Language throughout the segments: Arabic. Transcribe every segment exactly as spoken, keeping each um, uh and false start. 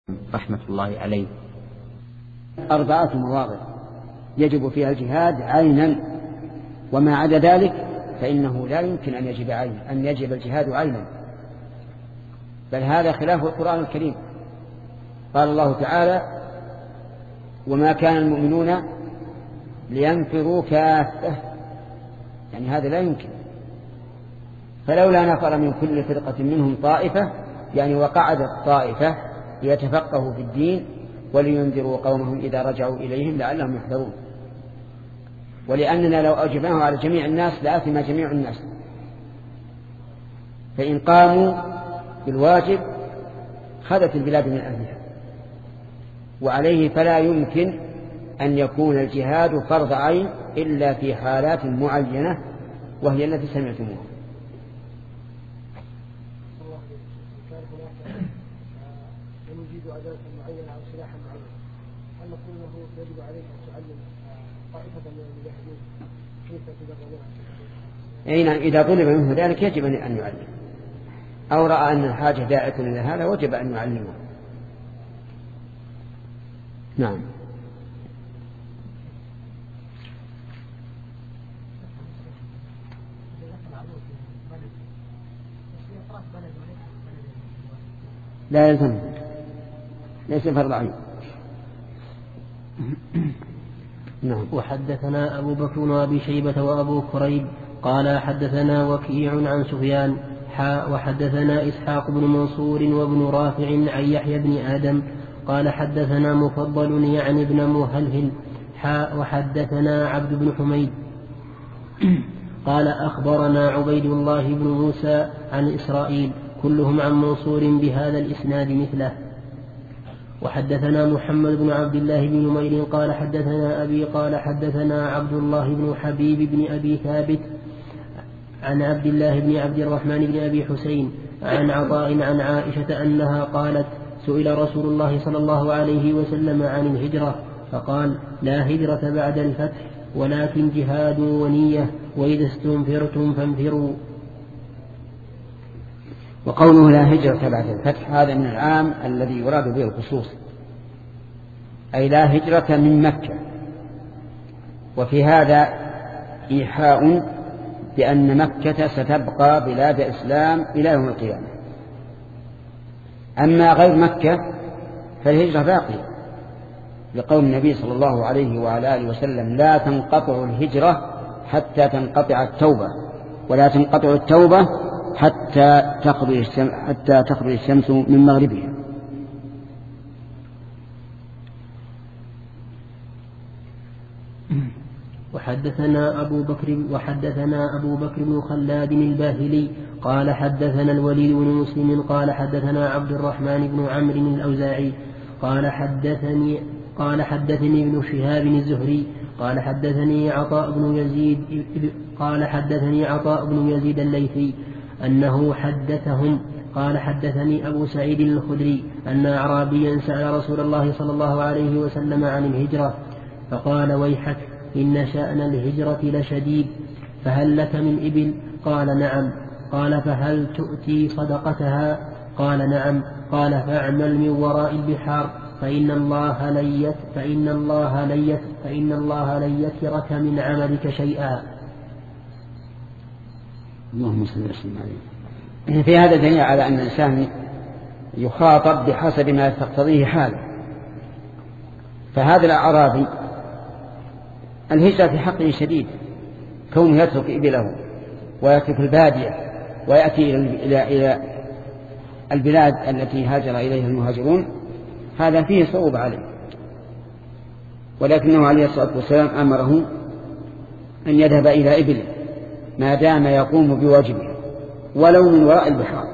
رحمة الله عليه. أربعة مواضع يجب فيها الجهاد عينا، وما عدا ذلك فإنه لا يمكن أن يجب عين أن يجب الجهاد عينا، بل هذا خلاف القرآن الكريم. قال الله تعالى: وما كان المؤمنون لينفروا كافة، يعني هذا لا يمكن. فلولا نفر من كل فرقة منهم طائفة، يعني وقعدت طائفة ليتفقهوا في الدين ولينذروا قومهم إذا رجعوا إليهم لعلهم يحذرون. ولأننا لو أوجبناه على جميع الناس لآثم جميع الناس، فإن قاموا بالواجب خذت البلاد من أهلها، وعليه فلا يمكن أن يكون الجهاد فرض عين إلا في حالات معينة، وهي التي سمعتموها. أي نعم، إذا طلب منه ذلك يجب أن يعلم، أو رأى أن الحاجة داعية إلى هذا وجب أن يعلمه. نعم. لا يلزم، ليس فرض عين. نعم. وحدثنا أبو بكر وأبي شيبة وأبو كريب قال حدثنا وكيع عن سفيان حاء وحدثنا إسحاق بن منصور وابن رافع عن يحيى بن آدم قال حدثنا مفضل يعني ابن مهلهل حاء وحدثنا عبد بن حميد قال أخبرنا عبيد الله بن موسى عن إسرائيل كلهم عن منصور بهذا الإسناد مثله. وحدثنا محمد بن عبد الله بن نمير قال حدثنا أبي قال حدثنا عبد الله بن حبيب بن أبي ثابت عن عبد الله بن عبد الرحمن بن أبي حسين عن عطاء عن عائشة أنها قالت: سئل رسول الله صلى الله عليه وسلم عن الهجرة فقال: لا هجرة بعد الفتح ولكن جهاد ونية، وإذا استنفرتم فانفروا. وقوله لا هجرة بعد الفتح هذا من العام الذي يراد به الخصوص، أي لا هجرة من مكة. وفي هذا إيحاء بأن مكة ستبقى بلاد إسلام إلى يوم القيامة. أما غير مكة فالهجرة باقية، لقول النبي صلى الله عليه وعلى آله وسلم: لا تنقطع الهجرة حتى تنقطع التوبة، ولا تنقطع التوبة حتى تخرج الشمس, حتى تخرج الشمس من مغربها. وحدثنا أبو بكر وحدثنا أبو بكر بن خلاد الباهلي قال حدثنا الوليد بن مسلم قال حدثنا عبد الرحمن بن عمرو الأوزاعي قال حدثني قال حدثني ابن شهاب الزهري قال حدثني عطاء بن يزيد قال حدثني عطاء بن يزيد الليثي أنه حدثهم قال حدثني أبو سعيد الخدري أن أعرابيا سأل رسول الله صلى الله عليه وسلم عن الهجرة فقال: ويحك إن شأن الهجرة لشديد، فهل لك من إبل؟ قال: نعم. قال: فهل تؤتي صدقتها؟ قال: نعم. قال: فاعمل من وراء البحار فإن الله لن فإن الله لن فإن الله لن يترك من عملك شيئا. اللهم صل وسلم عليه. في هذا دليل على أن الإنسان يخاطب بحسب ما تقتضيه حاله. فهذا الأعرابي الهجرة في حقه شديد، كونه يترك إبله ويترك البادية ويأتي إلى إلى البلاد التي هاجر إليها المهاجرون، هذا فيه صعوبة عليه. ولكنه عليه الصلاة والسلام أمره أن يذهب إلى إبله ما دام يقوم بواجبه ولو من وراء البحار.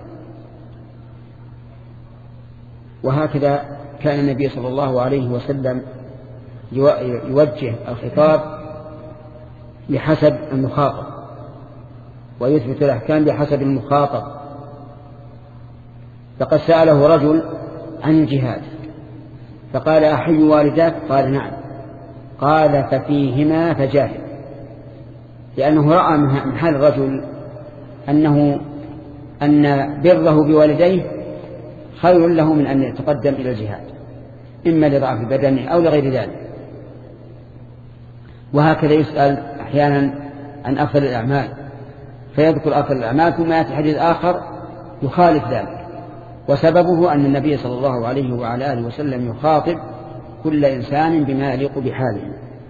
وهكذا كان النبي صلى الله عليه وسلم يوجه الخطاب بحسب المخاطب، ويثبت الأحكام بحسب المخاطب. فقد سأله رجل عن الجهاد فقال: أحي والداك؟ قال: نعم. قال: ففيهما فجاهد، لأنه رأى من حال الرجل أنه أن بره بوالديه خير له من أن يتقدم إلى الجهاد، إما لضعف بدنه أو لغير ذلك. وهكذا يسأل أحيانا عن أفضل الأعمال فيذكر أفضل الأعمال ثم يأتي حديث آخر يخالف ذلك، وسببه أن النبي صلى الله عليه وعلى آله وسلم يخاطب كل إنسان بما يليق بحاله.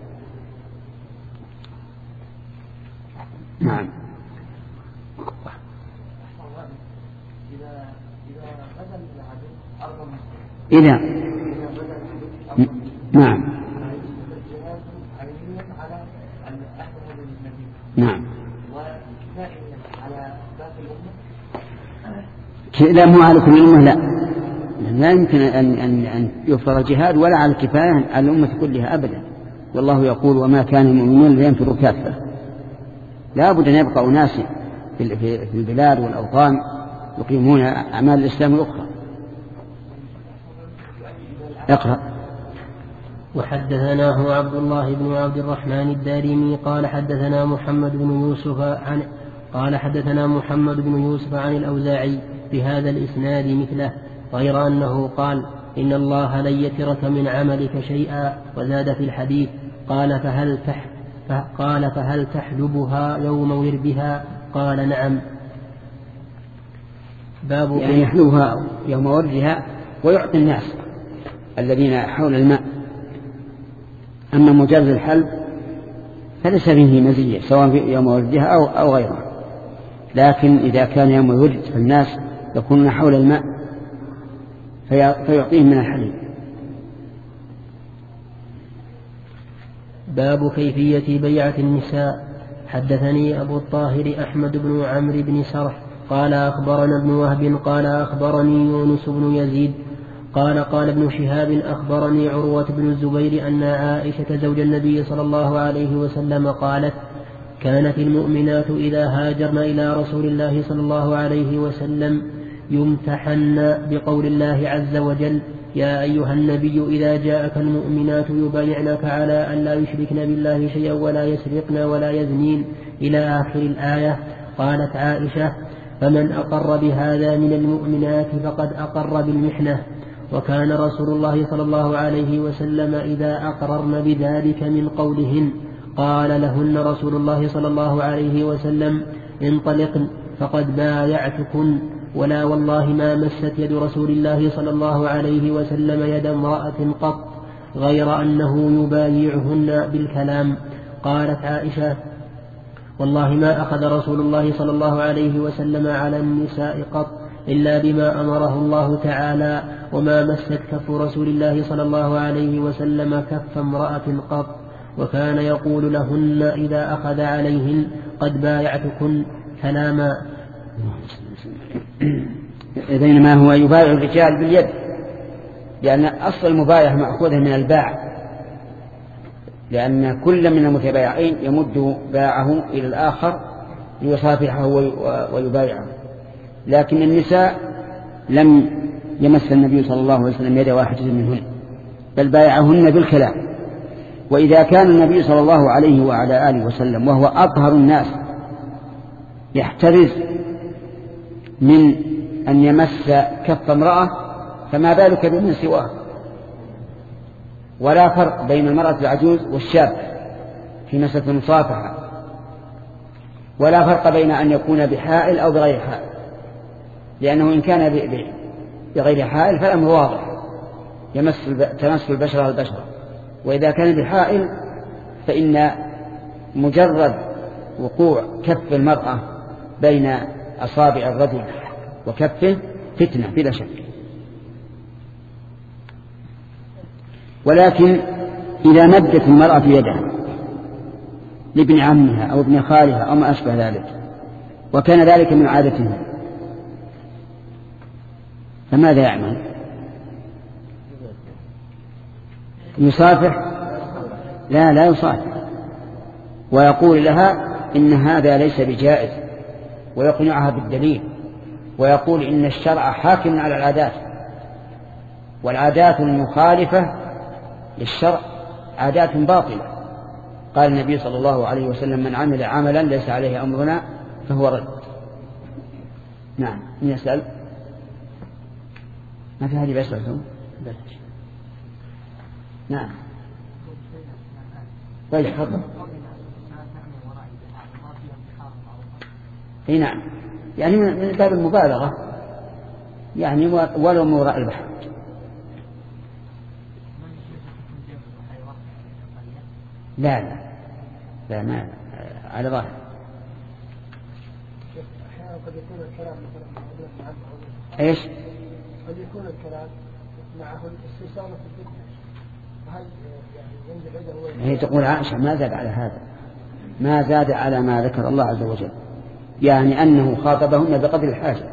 نعم. إذا نعم نعم لا مو على كل الأمة، لا لا يمكن أن أن أن يفرض الجهاد ولا على الكفاية على الأمة كلها أبدا. والله يقول وما كان المؤمنون لينفروا كافة، لا بد أن يبقى أناس في البلاد والأوطان يقيمون أعمال الإسلام الأخرى. اقرأ. وحدثناه عبد الله بن عبد الرحمن الدارمي قال حدثنا محمد بن يوسف عن قال حدثنا محمد بن يوسف عن الأوزاعي بهذا الإسناد مثله، غير أنه قال إن الله لن يترك من عملك شيئا، وزاد في الحديث قال فهل تح قال فهل تحجبها يوم وردها؟ قال نعم. باب يعني يحلوها يوم وردها ويعطي الناس الذين حول الماء. أما مجرد الحلب فليس به مزية سواء يوم وردها أو, أو غيرها، لكن إذا كان يوم الورد فالناس يكونون حول الماء فيعطيهم من الحليب. باب كيفية بيعة النساء. حدثني أبو الطاهر أحمد بن عمرو بن سرح قال أخبرنا ابن وهب قال أخبرني يونس بن يزيد قال قال ابن شهاب أخبرني عروة بن الزبير أن عائشة زوج النبي صلى الله عليه وسلم قالت كانت المؤمنات إذا هاجرن إلى رسول الله صلى الله عليه وسلم يمتحن بقول الله عز وجل يا أيها النبي إذا جاءك المؤمنات يبايعنك على أن لا يشركن بالله شيئا ولا يسرقن ولا يزنين إلى آخر الآية. قالت عائشة فمن أقر بهذا من المؤمنات فقد أقر بالمحنة. وكان رسول الله صلى الله عليه وسلم إذا أقررن بذلك من قولهن قال لهن رسول الله صلى الله عليه وسلم انطلقن فقد بايعتكن. ولا والله ما مست يد رسول الله صلى الله عليه وسلم يد امرأة قط غير أنه يبايعهن بالكلام. قالت عائشة والله ما أخذ رسول الله صلى الله عليه وسلم على النساء قط إلا بما أمره الله تعالى، وما مست كف رسول الله صلى الله عليه وسلم كف امرأة قط. وكان يقول لهن إذا أخذ عليهن قد بايعتكن كلاما. بينما هو يبايع الرجال باليد، لأن أصل المبايعة مأخوذة من الباع، لأن كل من المتبايعين يمد باعه إلى الآخر ليصافحه ويبايعه. لكن النساء لم يمس النبي صلى الله عليه وسلم يد واحدة منهن بل بايعهن بالكلام. وإذا كان النبي صلى الله عليه وعلى آله وسلم وهو أطهر الناس يحترز من أن يمس كف امرأة فما بالك بمن سواه. ولا فرق بين المرأة العجوز والشاب في مسألة المصافحة، ولا فرق بين أن يكون بحائل أو بغير حائل، لأنه إن كان بغير حائل فالأمر واضح يمس تمس البشرة البشرة، وإذا كان بحائل فإن مجرد وقوع كف المرأة بين أصابع الرجل وكفه فتنة بلا شك. ولكن إذا مدت المرأة يدها لابن عمها أو ابن خالها أو ما أشبه ذلك وكان ذلك من عادتها فماذا يعمل؟ يصافح؟ لا لا يصافح، ويقول لها إن هذا ليس بجائز ويقنعها بالدليل، ويقول إن الشرع حاكم على العادات، والعادات المخالفة للشرع عادات باطلة. قال النبي صلى الله عليه وسلم من عمل عملا ليس عليه أمرنا فهو رد. نعم. من يسأل؟ ما في هذه بس لكم. نعم. طيب تفضل. اي نعم، يعني من باب المبالغة، يعني ولو من وراء البحر. لا لا لا ما على ظاهر. أحيانا قد يكون الكلام مثلا ايش؟ قد يكون الكلام معه الاستيصال في الفتنة، هل يعني ينزل هي تقول عائشة ما زاد على هذا، ما زاد على ما ذكر الله عز وجل، يعني أنه خاطبهن بقدر الحاجة.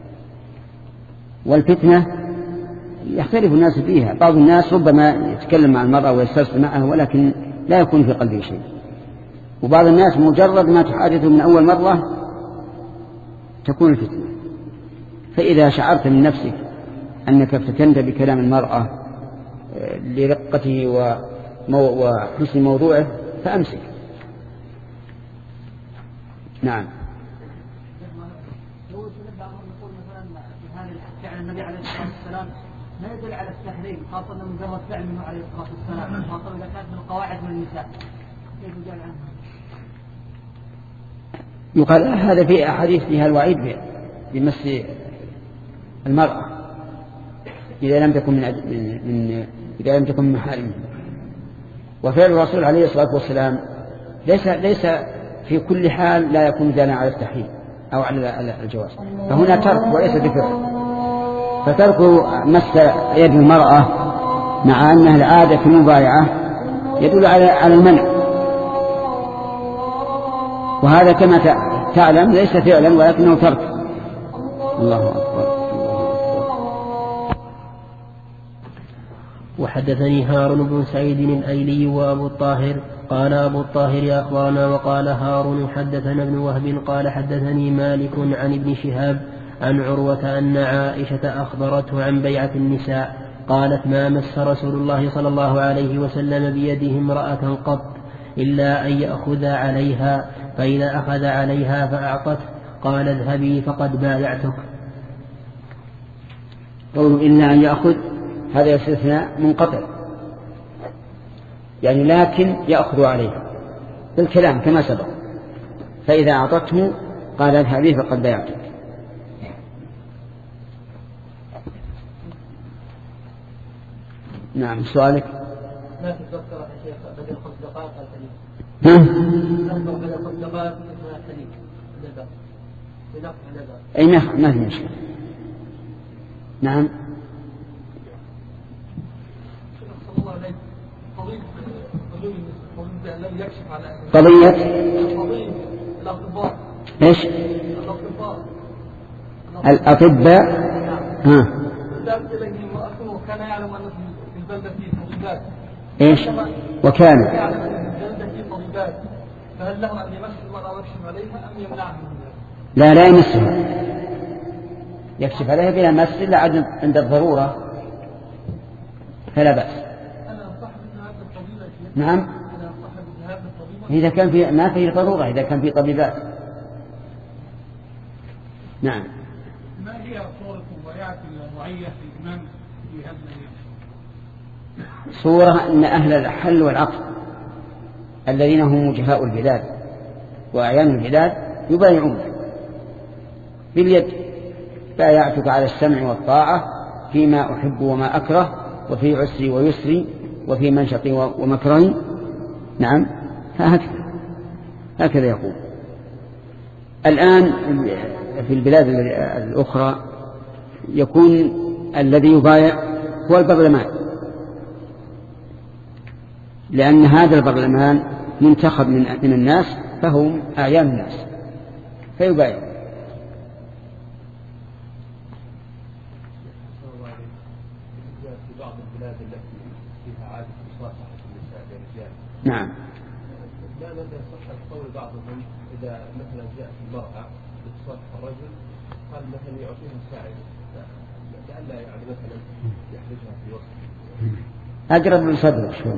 والفتنة يختلف الناس فيها، بعض الناس ربما يتكلم مع المرأة ويسترسل معها ولكن لا يكون في قلبه شيء، وبعض الناس مجرد ما تحادثه من أول مرة تكون الفتنة. فإذا شعرت من نفسك أنك افتتنت بكلام المرأة لرقته وحسن موضوعه فأمسك. نعم. فعل النبي عليه الصلاة والسلام ما يدل على التحريم، خاصة من مجرد فعل منه عليه الصلاة والسلام، خاصة إذا كانت من القواعد من النساء. كيف يقال عنها؟ يقال هذا في أحاديث فيها الوعيد بمس المرأة إذا لم تكن من, من إذا لم تكن من محارمه. وفعل الرسول عليه الصلاة والسلام ليس ليس في كل حال لا يكون دالا على التحريم أو على الجواز، فهنا ترك وليس بفعل. فترك مس يد المرأة مع أنها العادة في المبايعة يدل على المنع، وهذا كما تعلم ليس فعلا ولكنه ترك. الله أكبر. وحدثني هارون بن سعيد الأيلي وأبو الطاهر قال أبو الطاهر أخبرنا، وقال هارون حدثنا ابن وهب قال حدثني مالك عن ابن شهاب عن عروة أن عائشة أخبرته عن بيعة النساء قالت ما مس رسول الله صلى الله عليه وسلم بيده امرأة قط إلا أن يأخذ عليها، فإذا أخذ عليها فأعطته قال اذهبي فقد بايعتك. قول إلا أن يأخذ هذا استثناء منقطع، يعني لكن يأخذ عليها بالكلام كما سبق، فإذا أعطته قال اذهبي فقد بايعتك. نعم. سؤالك. ما تتذكر يا شيخ بدل خمس دقائق الحديث؟ ها؟ تذكر بدل خمس دقائق اسمها الحديث لذا لنقل لذا. أي ما ما في مشكلة. نعم. قضية الأطباء. إيش؟ الأطباء. الأطباء. ها. ذهبت إليه وأخوه كان يعلم أن في البلدة فيه طبيبات. إيش؟ وكان يعلم أن في البلدة فيه طبيبات، فهل له أن يمس المرأة ويكشف عليها أم يمنعها من ذلك؟ لا لا يمسها، يكشف عليها بلا مس إلا عند الضرورة فلا بأس. نعم. إذا كان في ما في ضرورة، إذا كان في طبيبات. نعم. ما هي صورة مبايعة الرعية في الإمام في هذا اليوم؟ صورة أن أهل الحل والعقد الذين هم وجهاء البلاد وأعيان البلاد يبايعون باليد، بايعتك على السمع والطاعة فيما أحب وما أكره، وفي عسري ويسري، وفي منشطي ومكرهي. نعم. هكذا هكذا يقول. الآن في البلاد الأخرى يكون الذي يبايع هو البرلمان، لأن هذا البرلمان منتخب من الناس فهم أعيان الناس فيبايع. في بعض البلاد التي فيها عادة مصافحة النساء للرجال. نعم. لا ماذا يصح قول بعضهم إذا مثلا جاءت المرأة لتصافح الرجل قال مثلا يعطيها مساعدة لئلا يعني مثلا يحرجها في وسط. أقرب من صدرك شو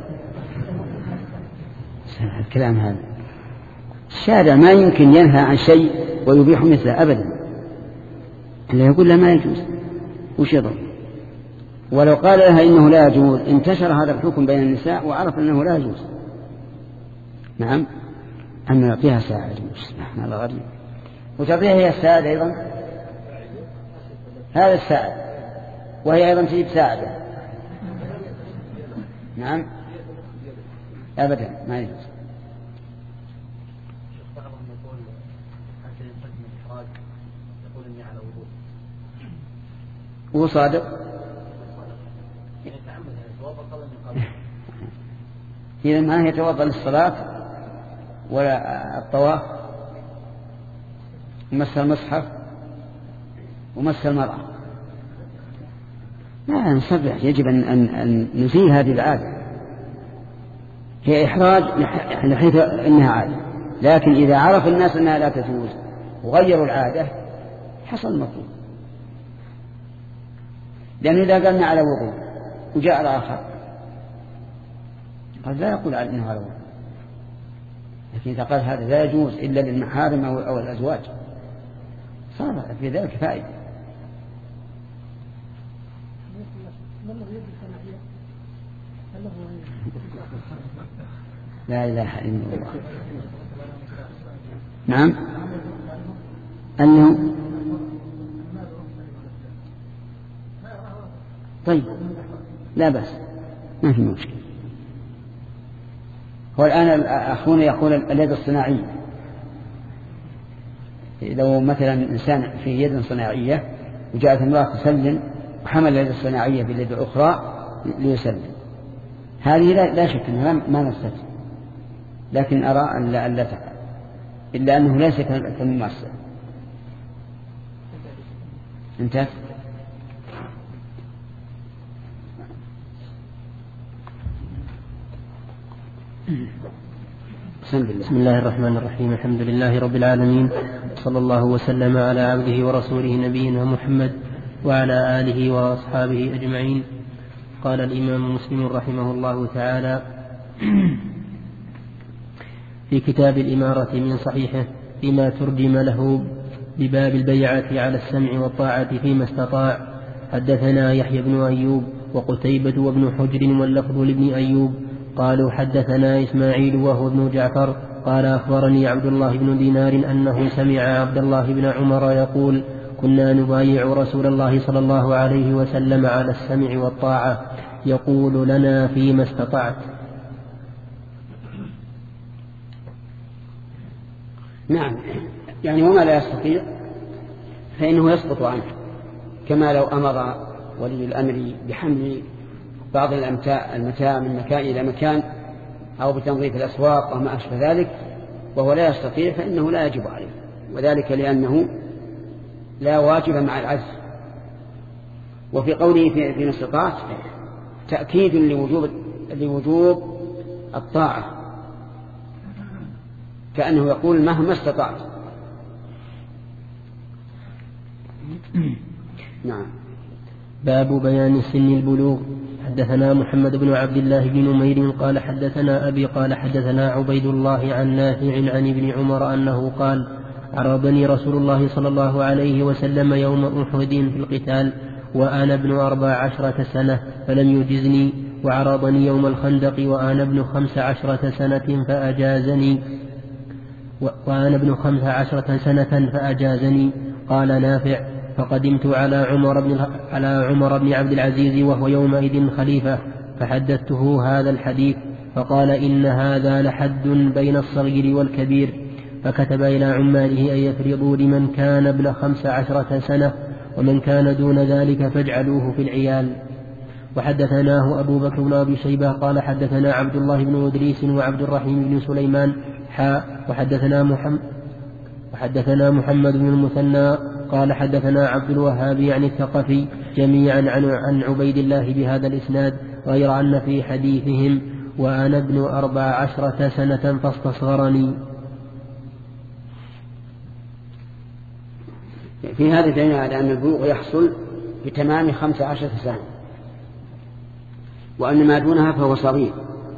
الكلام هذا. الشارع ما يمكن ينهى عن شيء ويبيح مثله أبدا، اللي يقول له ما يجوز وش يضر. ولو قال لها إنه لا يجوز انتشر هذا الحكم بين النساء وعرف أنه لا يجوز. نعم، أن نعطيها ساعة يجوز. نحن الله غريب. وتعطيها هي الساعة أيضا، هذا الساعة، وهي أيضا تجيب ساعة. نعم أبدا ما يجوز. هو صادق إذا ما يتوضأ للصلاة ولا الطواف ومس المصحف ومس المرأة. لا نصبح، يجب أن, أن, أن نزيل هذه العادة. هي إحراج لحيث إنها عادة، لكن إذا عرف الناس أنها لا تجوز وغيروا العادة حصل المطلوب. لأنه إذا قالنا على وضوء وجاء الآخر قد لا يقول على إنه على وضوء، لكن إذا قال هذا لا يجوز إلا للمحارم أو, أو الأزواج صار في ذلك فائدة. لا إله إلا الله. نعم أنه طيب لا بس ما في مشكلة. هو الآن أخونا يقول اليد الصناعية، لو مثلا إنسان في يد صناعية وجاءت امرأة تسلم وحمل اليد الصناعية باليد الأخرى ليسلم، هذه لا, لا شك أنها ما نفست، لكن أرى أن لا, لا تفعل إلا أنه ليس كالممارسة. انتهى. بسم الله الرحمن الرحيم. الحمد لله رب العالمين، صلى الله وسلم على عبده ورسوله نبينا محمد وعلى آله وأصحابه أجمعين. قال الإمام مسلم رحمه الله تعالى في كتاب الإمارة من صحيحه فيما ترجم له بباب البيعة على السمع والطاعة فيما استطاع: حدثنا يحيى بن أيوب وقتيبة وابن حجر واللفظ لابن أيوب قالوا حدثنا إسماعيل وهو ابن جعفر قال أخبرني عبد الله بن دينار أنه سمع عبد الله بن عمر يقول: كنا نبايع رسول الله صلى الله عليه وسلم على السمع والطاعة يقول لنا فيما استطعت. نعم، يعني وما لا يستطيع فإنه يسقط عنه، كما لو أمر ولي الأمر بحمل بعض المتاع من مكان إلى مكان أو بتنظيف الأسواق وما أشبه ذلك وهو لا يستطيع فإنه لا يجب عليه، وذلك لأنه لا واجب مع العجز. وفي قوله في, في استطاعت تأكيد لوجوب, لوجوب الطاعة، كأنه يقول مهما استطعت. نعم. باب بيان سن البلوغ. حدثنا محمد بن عبد الله بن نمير قال حدثنا أبي قال حدثنا عبيد الله عن نافع عن ابن عمر أنه قال: عرضني رسول الله صلى الله عليه وسلم يوم أحد في القتال وأنا ابن أربع عشرة سنة فلم يجزني، وعرضني يوم الخندق وأنا ابن خمس عشرة سنة فأجازني وأنا ابن خمس عشرة سنة فأجازني. قال نافع: فقدمت على عمر بن على عمر بن عبد العزيز وهو يومئذ خليفة فحدثته هذا الحديث فقال: إن هذا لحد بين الصغير والكبير، فكتب إلى عماله أن يفرضوا لمن كان ابن خمس عشرة سنة ومن كان دون ذلك فاجعلوه في العيال. وحدثناه أبو بكر بن أبي شيبة قال حدثنا عبد الله بن إدريس وعبد الرحيم بن سليمان حاء وحدثنا محمد وحدثنا محمد بن المثنى قال حدثنا عبد الوهاب يعني الثقفي جميعا عن, عن عبيد الله بهذا الإسناد، غير أن في حديثهم وأنا ابن أربع عشرة سنة فاستصغرني. في هذا دليل على أن البلوغ يحصل بتمام خمس عشرة سنة، وأن ما دونها فهو صغير.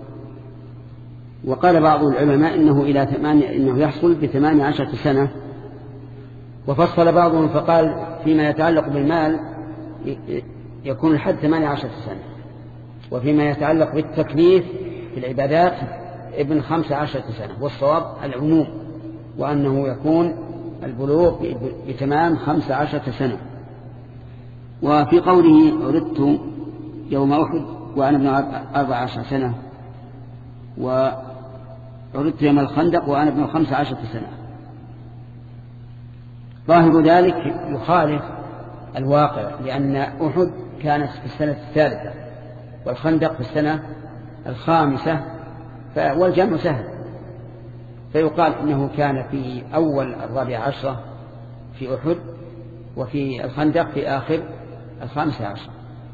وقال بعض العلماء إنه, إلى ثمانية إنه يحصل بثمان عشرة سنة، وفصل بعضهم فقال فيما يتعلق بالمال يكون الحد ثمانية عشرة سنة. وفيما يتعلق بالتكليف في العبادات ابن خمسة عشرة سنة، والصواب العموم، وأنه يكون البلوغ بتمام خمسة عشرة سنة. وفي قوله عرضت يوم أحد وأنا ابن أربع عشر سنة، وعرضت يوم الخندق وأنا ابن خمسة عشرة سنة، ظاهر ذلك يخالف الواقع، لأن أحد كانت في السنة الثالثة والخندق في السنة الخامسة، والجمع سهل، فيقال إنه كان في أول الرابع عشرة في أحد، وفي الخندق في آخر الخامسة عشر.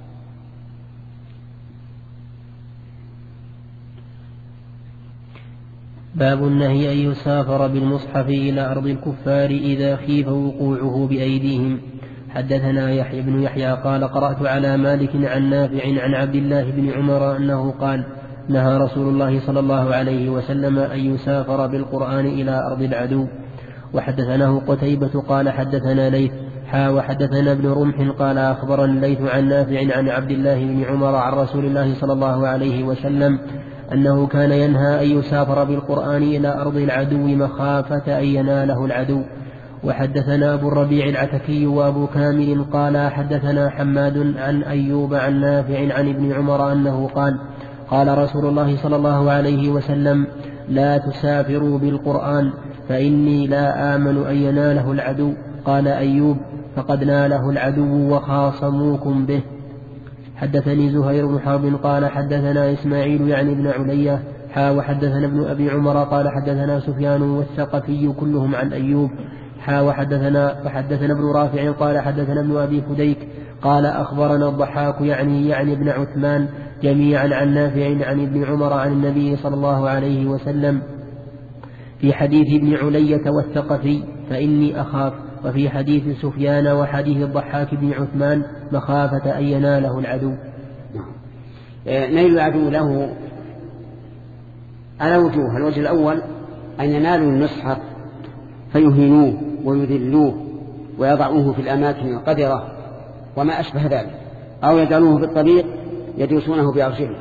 باب النهي أن يسافر بالمصحف إلى أرض الكفار إذا خيف وقوعه بأيديهم. حدثنا يحيى بن يحيى قال قرأت على مالك عن نافع عن عبد الله بن عمر أنه قال نهى رسول الله صلى الله عليه وسلم أن يسافر بالقرآن إلى أرض العدو. وحدثناه قتيبة قال حدثنا ليث حا وحدثنا ابن رمح قال أخبرنا ليث عن نافع عن عبد الله بن عمر عن رسول الله صلى الله عليه وسلم أنه كان ينهى أن يسافر بالقرآن إلى أرض العدو مخافة أن يناله العدو. وحدثنا أبو الربيع العتكي وأبو كامل قال حدثنا حماد عن أيوب عن نافع عن ابن عمر أنه قال قال رسول الله صلى الله عليه وسلم لا تسافروا بالقرآن فإني لا آمن أن يناله العدو. قال أيوب فقد ناله العدو وخاصموكم به. حدثني زهير بن حرب قال حدثنا إسماعيل يعني ابن علية حا وحدثنا ابن أبي عمر قال حدثنا سفيان والثقفي كلهم عن أيوب حا وحدثنا فحدثنا ابن رافع قال حدثنا ابن أبي فديك قال أخبرنا الضحاك يعني يعني ابن عثمان جميعا عن نافع عن ابن عمر عن النبي صلى الله عليه وسلم في حديث ابن علية والثقفي فإني أخاف، وفي حديث سفيان وحديث الضحاك بن عثمان مخافة أن يناله العدو. نيل العدو له على وجوه. الوجه الأول أن ينالوا المصحف فيهينوه ويذلوه ويضعوه في الأماكن القذرة وما أشبه ذلك، أو يجعلوه في الطريق يدوسونه بأرجلهم.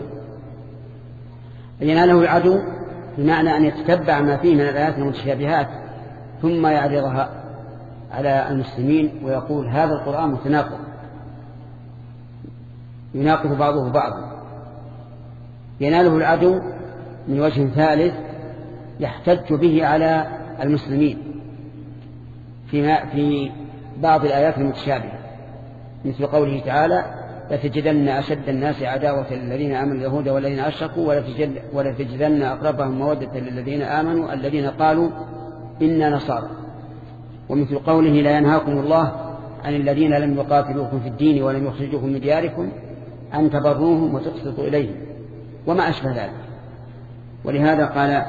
يناله العدو بمعنى أن يتتبع ما فيه من الآيات المتشابهات ثم يعرضها على المسلمين ويقول هذا القرآن متناقض، يناقض بعضه بعضا. يناله العدو من وجه ثالث يحتج به على المسلمين فيما في بعض الآيات المتشابهة، مثل قوله تعالى لتجدن أشد الناس عداوة للذين آمنوا اليهود والذين أشركوا ولتجدن أقربهم مودة للذين آمنوا الذين قالوا إنا نصارى. ومثل قوله لا ينهاكم الله عن الذين لم يقاتلوكم في الدين ولم يخرجوكم من دياركم أن تبروهم وتقسطوا إليهم وما أشبه ذلك. ولهذا قال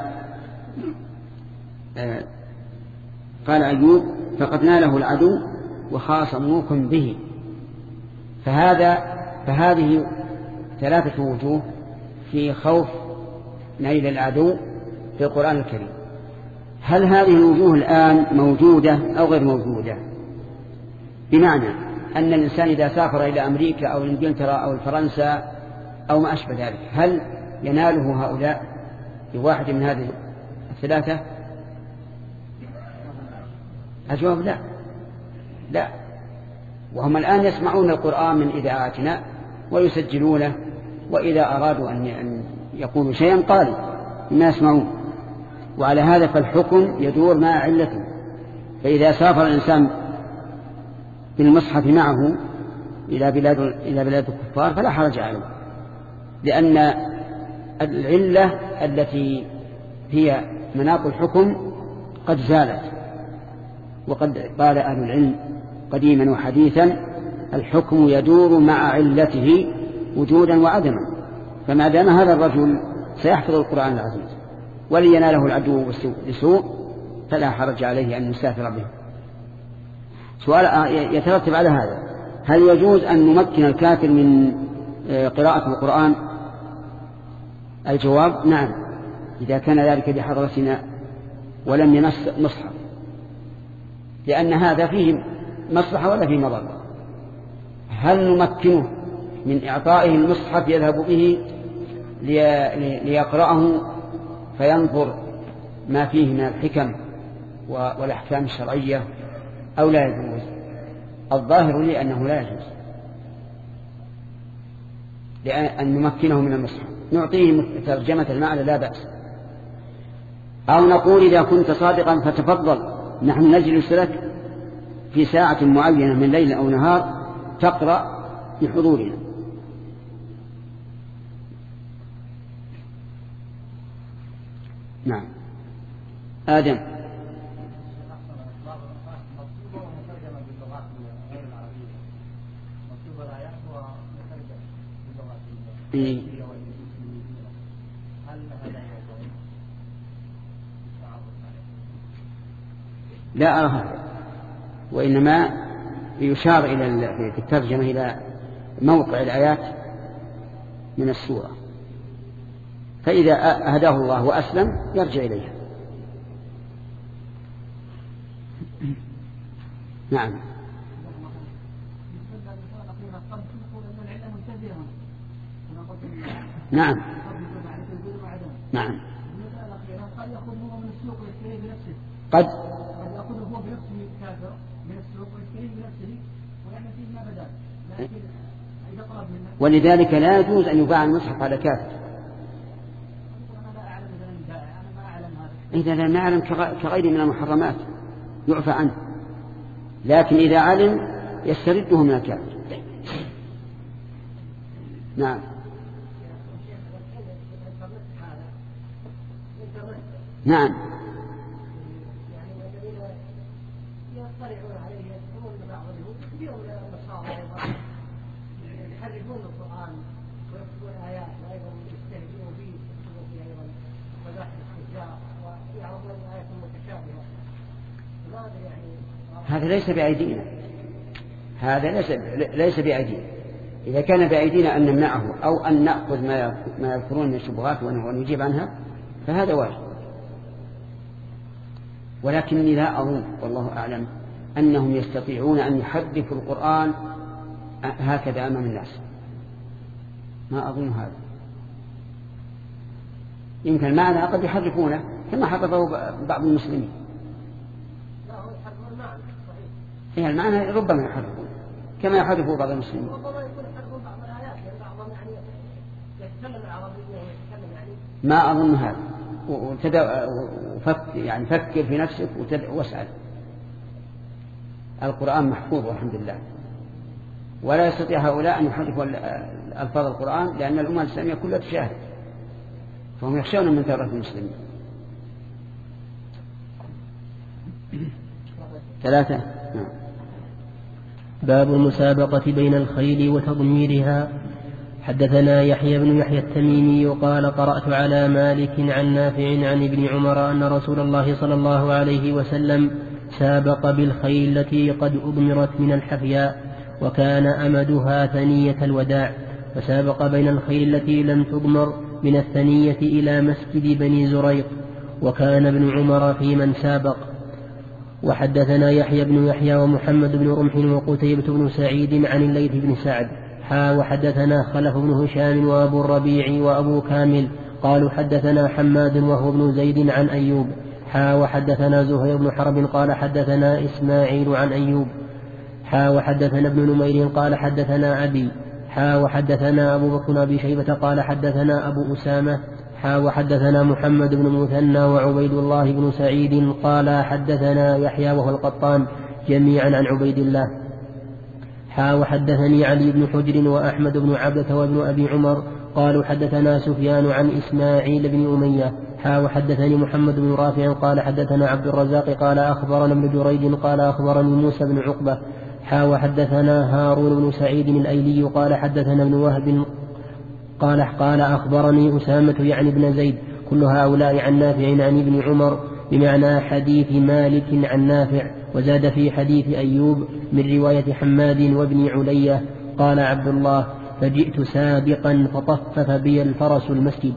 آه قال أيوب فقد ناله العدو وخاصموكم به. فهذا فهذه ثلاثة وجوه في خوف نيل العدو في القرآن الكريم. هل هذه الوجوه الآن موجودة أو غير موجودة؟ بمعنى أن الإنسان إذا سافر إلى أمريكا أو إنجلترا أو فرنسا أو ما أشبه ذلك هل يناله هؤلاء بواحد من هذه الثلاثة؟ الجواب لا لا. وهم الآن يسمعون القرآن من إذاعاتنا ويسجلونه، وإذا أرادوا أن يقولوا شيئا قالوا ما يسمعون. وعلى هذا فالحكم يدور مع علته. فإذا سافر الإنسان بالمصحف معه إلى بلاد إلى بلاد الكفار فلا حرج عليه، لأن العلة التي هي مناط الحكم قد زالت. وقد قال أهل العلم قديما وحديثا الحكم يدور مع علته وجودا وعدما. فما دام هذا الرجل سيحفظ القرآن العزيز وليناله العدو بسوء فلا حرج عليه أن يسافر به. سؤال يترتب على هذا: هل يجوز أن نمكن الكافر من قراءة القرآن؟ الجواب نعم، إذا كان ذلك بحضرتنا ولم يمس مصحف، لأن هذا فيه مصلحة ولا فيه مضرة. هل نمكنه من إعطائه المصحف يذهب به ليقرأه فينظر ما فيه من الحكم والأحكام الشرعية أو لا يجوز؟ الظاهر لي أنه لا يجوز لأن نمكنه من المصحف، نعطيه ترجمة المعنى لا بأس. أو نقول إذا كنت صادقا فتفضل، نحن نجلس لك في ساعة معينة من ليل أو نهار تقرأ بحضورنا. نعم. آدم. إيه؟ لا أرى هذا، وإنما يشار إلى في الترجمة إلى موقع الآيات من السورة، فإذا أهداه الله وأسلم يرجع إليها. نعم. نعم. نعم. قد يأخذه هو بنفسه كافر من السوق ويشتريه بنفسه ويعمل فيه ما بدأ، لكن إذا طلب منه ولذلك لا يجوز أن يباع المصحف على كافر. أنا لا أعلم إذا لم يباع، أنا ما أعلم هذا. إذا لا نعلم كغير من المحرمات يعفى عنه، لكن إذا علم يسترده من الكافر. نعم. نعم. يطلعون عليه يفهمون بعضهم يبيعون النصارى ايضا يحرفون القران ويكتبون ايات وايضا يستهزئون به يكتبون فيه ايضا مزاح الاستهزاء ويعرضون الايات المتشابهه. هذا يعني هذا ليس بأيدينا، هذا ليس ليس بأيدينا. إذا كان بأيدينا أن نمنعه أو أن نأخذ ما ما يذكرون من الشبهات ونجيب عنها فهذا واجب، ولكنني لا أظن والله أعلم أنهم يستطيعون أن يحرفوا القرآن هكذا أمام الناس، ما أظن هذا. يمكن المعنى قد يحرفونه كما حرفه بعض المسلمين. لا هو يحرفون المعنى صحيح. إيه المعنى ربما يحرفون كما يحرفه بعض المسلمين. ربما يكون يحرفون بعض الآيات يعني بعضهم يعني يتكلم العربية ويتكلم يعني. ما أظن هذا. وفك يعني فكر في نفسك واسأل. القرآن محفوظ والحمد لله، ولا يستطيع هؤلاء أن يحرفوا ألفاظ القرآن لأن الأمة الإسلامية كلها تشاهد، فهم يخشون من ثورة المسلمين. ثلاثة. نعم. باب المسابقة بين الخيل وتضميرها. حدثنا يحيى بن يحيى التميمي قال قرأت على مالك عن نافع عن ابن عمر أن رسول الله صلى الله عليه وسلم سابق بالخيل التي قد أضمرت من الحفياء وكان أمدها ثنية الوداع، فسابق بين الخيل التي لم تضمر من الثنية إلى مسجد بني زريق، وكان ابن عمر في من سابق. وحدثنا يحيى بن يحيى ومحمد بن رمح وقتيبة بن سعيد عن الليث بن سعد حا وحدثنا خلف بن هشام وأبو الربيع وأبو كامل قالوا حدثنا حماد وهو بن زيد عن أيوب حا وحدثنا زهير بن حرب قال حدثنا إسماعيل عن أيوب حا وحدثنا ابن نمير قال حدثنا أبي حا وحدثنا أبو بكر أبي شيبة قال حدثنا أبو أسامة حا وحدثنا محمد بن مثنى وعبيد الله بن سعيد قال حدثنا يحيى وهو القطان جميعا عن عبيد الله حا وحدثني علي بن حجر وأحمد بن عبدة وابن أبي عمر قالوا حدثنا سفيان عن إسماعيل بن أمية حا وحدثني محمد بن رافع قال حدثنا عبد الرزاق قال أخبرنا ابن جريج قال أخبرني موسى بن عقبة حا وحدثنا هارون بن سعيد الأيلي قال حدثنا ابن وهب قال قال أخبرني أسامة يعني ابن زيد كل هؤلاء عن نافع عن ابن عمر بمعنى حديث مالك عن نافع، وزاد في حديث أيوب من رواية حماد وابن علية قال عبد الله فجئت سابقا فطفف بي الفرس المسجد.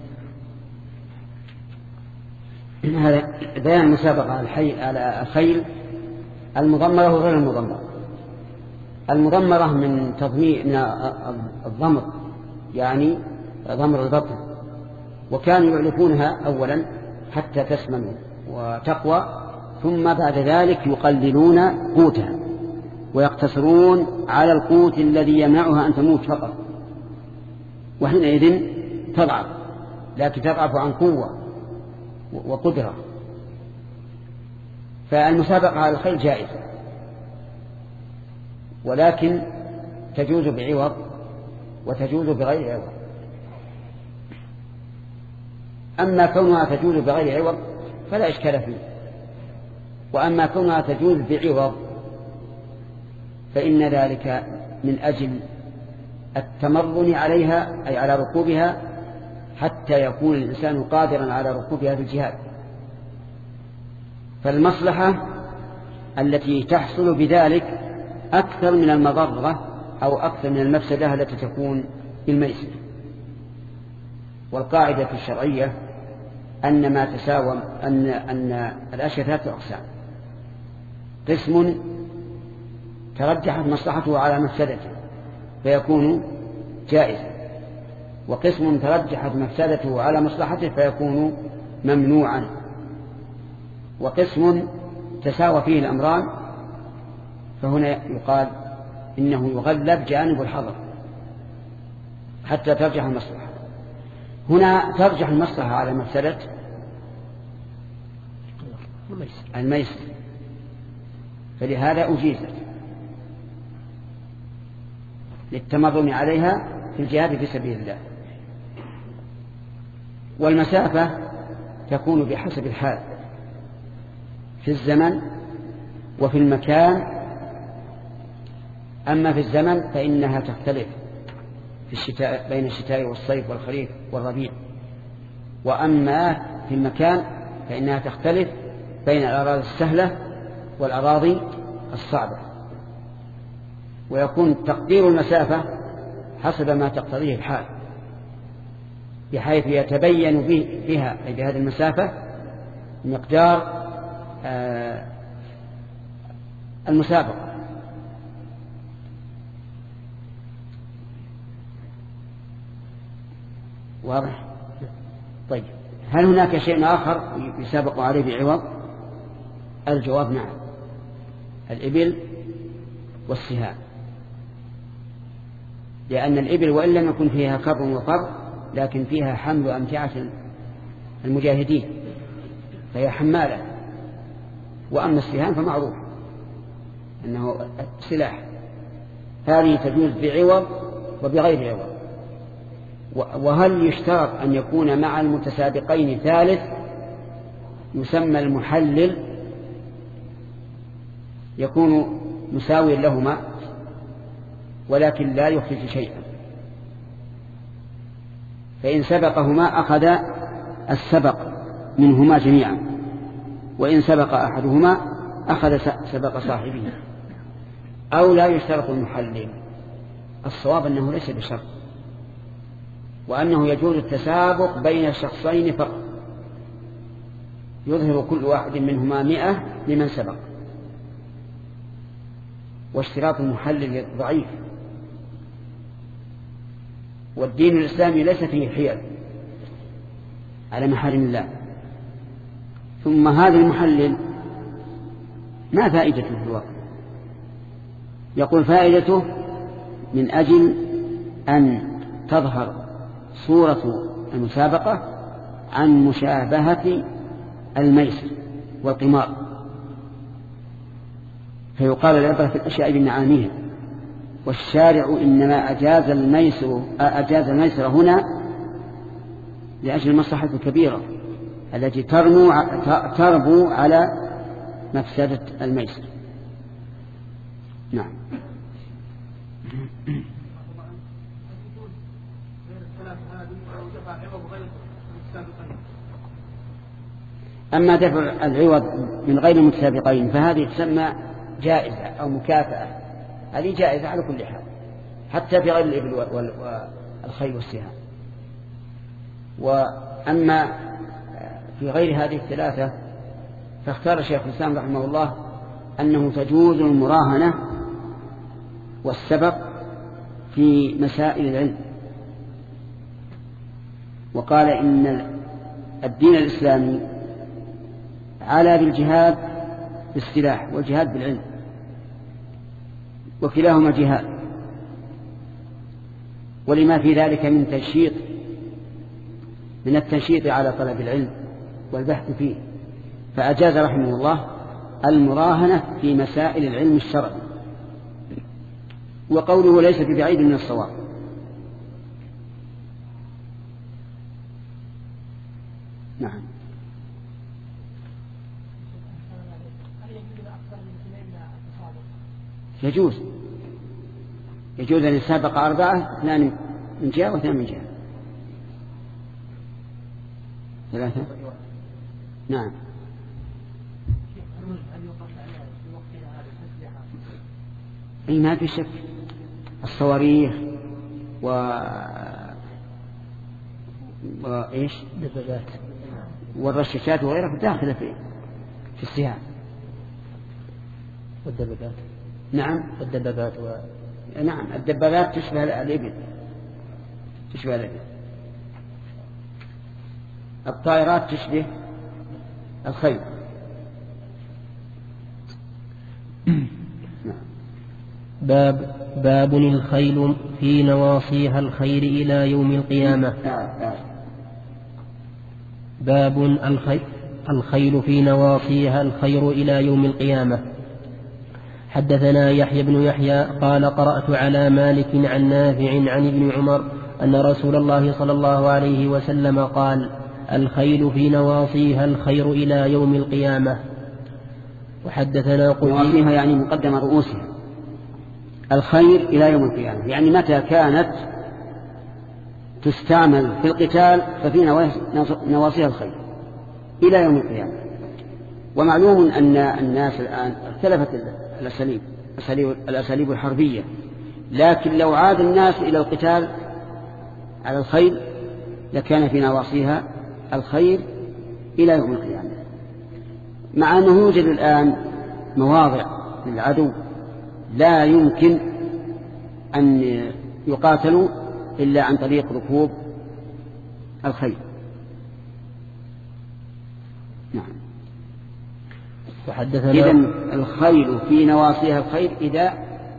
هذا بيان مسابقة على الخيل المضمرة وغير المضمرة. المضمرة من تضمير من الضمر، يعني ضمر البطن، وكانوا يعلفونها أولا حتى تسمن وتقوى، ثم بعد ذلك يقللون قوتها ويقتصرون على القوت الذي يمنعها أن تموت فقط، وحينئذ تضعف، لكن تضعف عن قوة وقدرة. فالمسابقة على الخيل جائزة، ولكن تجوز بعوض وتجوز بغير عوض. أما كونها تجوز بغير عوض فلا إشكال فيه، وأما كونها تجوز بعوض فإن ذلك من أجل التمرن عليها، أي على ركوبها، حتى يكون الإنسان قادرا على ركوبها في الجهاد. فالمصلحة التي تحصل بذلك أكثر من المضرة أو أكثر من المفسدة التي تكون بالميسر. والقاعدة الشرعية أن ما تساوى أن أن الأشياء ثلاثة أقسام: قسم ترجحت مصلحته على مفسدته فيكون جائزا، وقسم ترجحت مفسدته على مصلحته فيكون ممنوعا، وقسم تساوى فيه الأمران فهنا يقال إنه يغلب جانب الحظر حتى ترجح المصلحة. هنا ترجح المصلحة على مفسدة الميسر، فلهذا أجيزت للتمرن عليها في الجهاد في سبيل الله. والمسافة تكون بحسب الحال في الزمن وفي المكان. أما في الزمن فإنها تختلف في الشتاء بين الشتاء والصيف والخريف والربيع، وأما في المكان فإنها تختلف بين الأراضي السهلة والأراضي الصعبة، ويكون تقدير المسافة حسب ما تقتضيه الحال، بحيث يتبين بها أي بهذه المسافة مقدار آه المسابقة. واضح؟ طيب، هل هناك شيء آخر يسابق عليه بعوض؟ الجواب نعم، الإبل والسهام، لأن الإبل وإن لم يكن فيها كر وفر لكن فيها حمل أمتعة المجاهدين فهي حمالة، وأما السهام فمعروف أنه السلاح، هذه تجوز بعوض وبغير عوض. وهل يشترط أن يكون مع المتسابقين ثالث يسمى المحلل يكون مساوي لهما ولكن لا يخرج شيئا؟ فإن سبقهما أخذ السبق منهما جميعا، وإن سبق أحدهما أخذ سبق صاحبه. أو لا يشترط المحلل. الصواب أنه ليس بشرط، وأنه يجوز التسابق بين الشخصين فقط، يظهر كل واحد منهما مئة لمن سبق. واشتراط المحلل ضعيف، والدين الإسلامي ليس فيه حيل على محارم الله. ثم هذا المحلل ما فائدته في الواقع؟ يقول فائدته من أجل أن تظهر صورة المسابقة عن مشابهة الميسر والقمار، فيقال العبرة في الأشياء بمعانيها، والشارع إنما أجاز الميسر أجاز الميسر هنا لأجل المصلحة الكبيرة التي ترمو تربو على مفسدة الميسر. نعم. أما دفع العوض من غير المتسابقين فهذه تسمى جائزة أو مكافأة، هذه جائزة على كل حال حتى في غير الإبل والخيل والسهام. وأما في غير هذه الثلاثة فاختار شيخ الإسلام رحمه الله أنه تجوز المراهنة والسبق في مسائل العلم، وقال إن الدين الإسلامي على بالجهاد بالسلاح والجهاد بالعلم، وكلاهما جهاد، ولما في ذلك من تنشيط من التنشيط على طلب العلم والبحث فيه، فأجاز رحمه الله المراهنة في مسائل العلم الشرعي، وقوله ليس ببعيد من الصواب. نعم. يجوز يجوز أن يسابق أربعة، اثنان من جهة واثنان من جهة. ثلاثة. نعم. أي ما في شك، الصواريخ و وإيش دبابات والرشاشات وغيرها داخلة في في السهام. والدبابات. نعم. والدبابات و... نعم الدبابات تشبه الإبل، تشبه الإبل. الطائرات تشبه الخيل. باب باب الخيل في نواصيها الخير إلى يوم القيامة. باب الخيل الخيل في نواصيها الخير إلى يوم القيامة. حدثنا يحيى بن يحيى قال قرأت على مالك عن نافع عن ابن عمر أن رسول الله صلى الله عليه وسلم قال: الخيل في نواصيها الخير إلى يوم القيامة. وحدثنا نواصيها يعني مقدم رؤوسها الخير إلى يوم القيامة، يعني متى كانت تستعمل في القتال ففي نواصيها الخير إلى يوم القيامة. ومعلوم أن الناس الآن اختلفت الأساليب الأساليب الحربية، لكن لو عاد الناس إلى القتال على الخير لكان في نواصيها الخير إلى يوم القيامة، مع أنه يوجد الآن مواضع للعدو لا يمكن أن يقاتلوا إلا عن طريق ركوب الخيل. نعم. إذن الخيل في نواصيها الخير إذا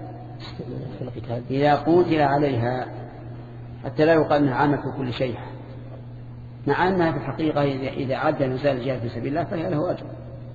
إذا قتل عليها، حتى لا يقال أنها عامة كل شيء، مع أنها في الحقيقة إذا عد نزال الجهاد في سبيل الله فهي له أجر.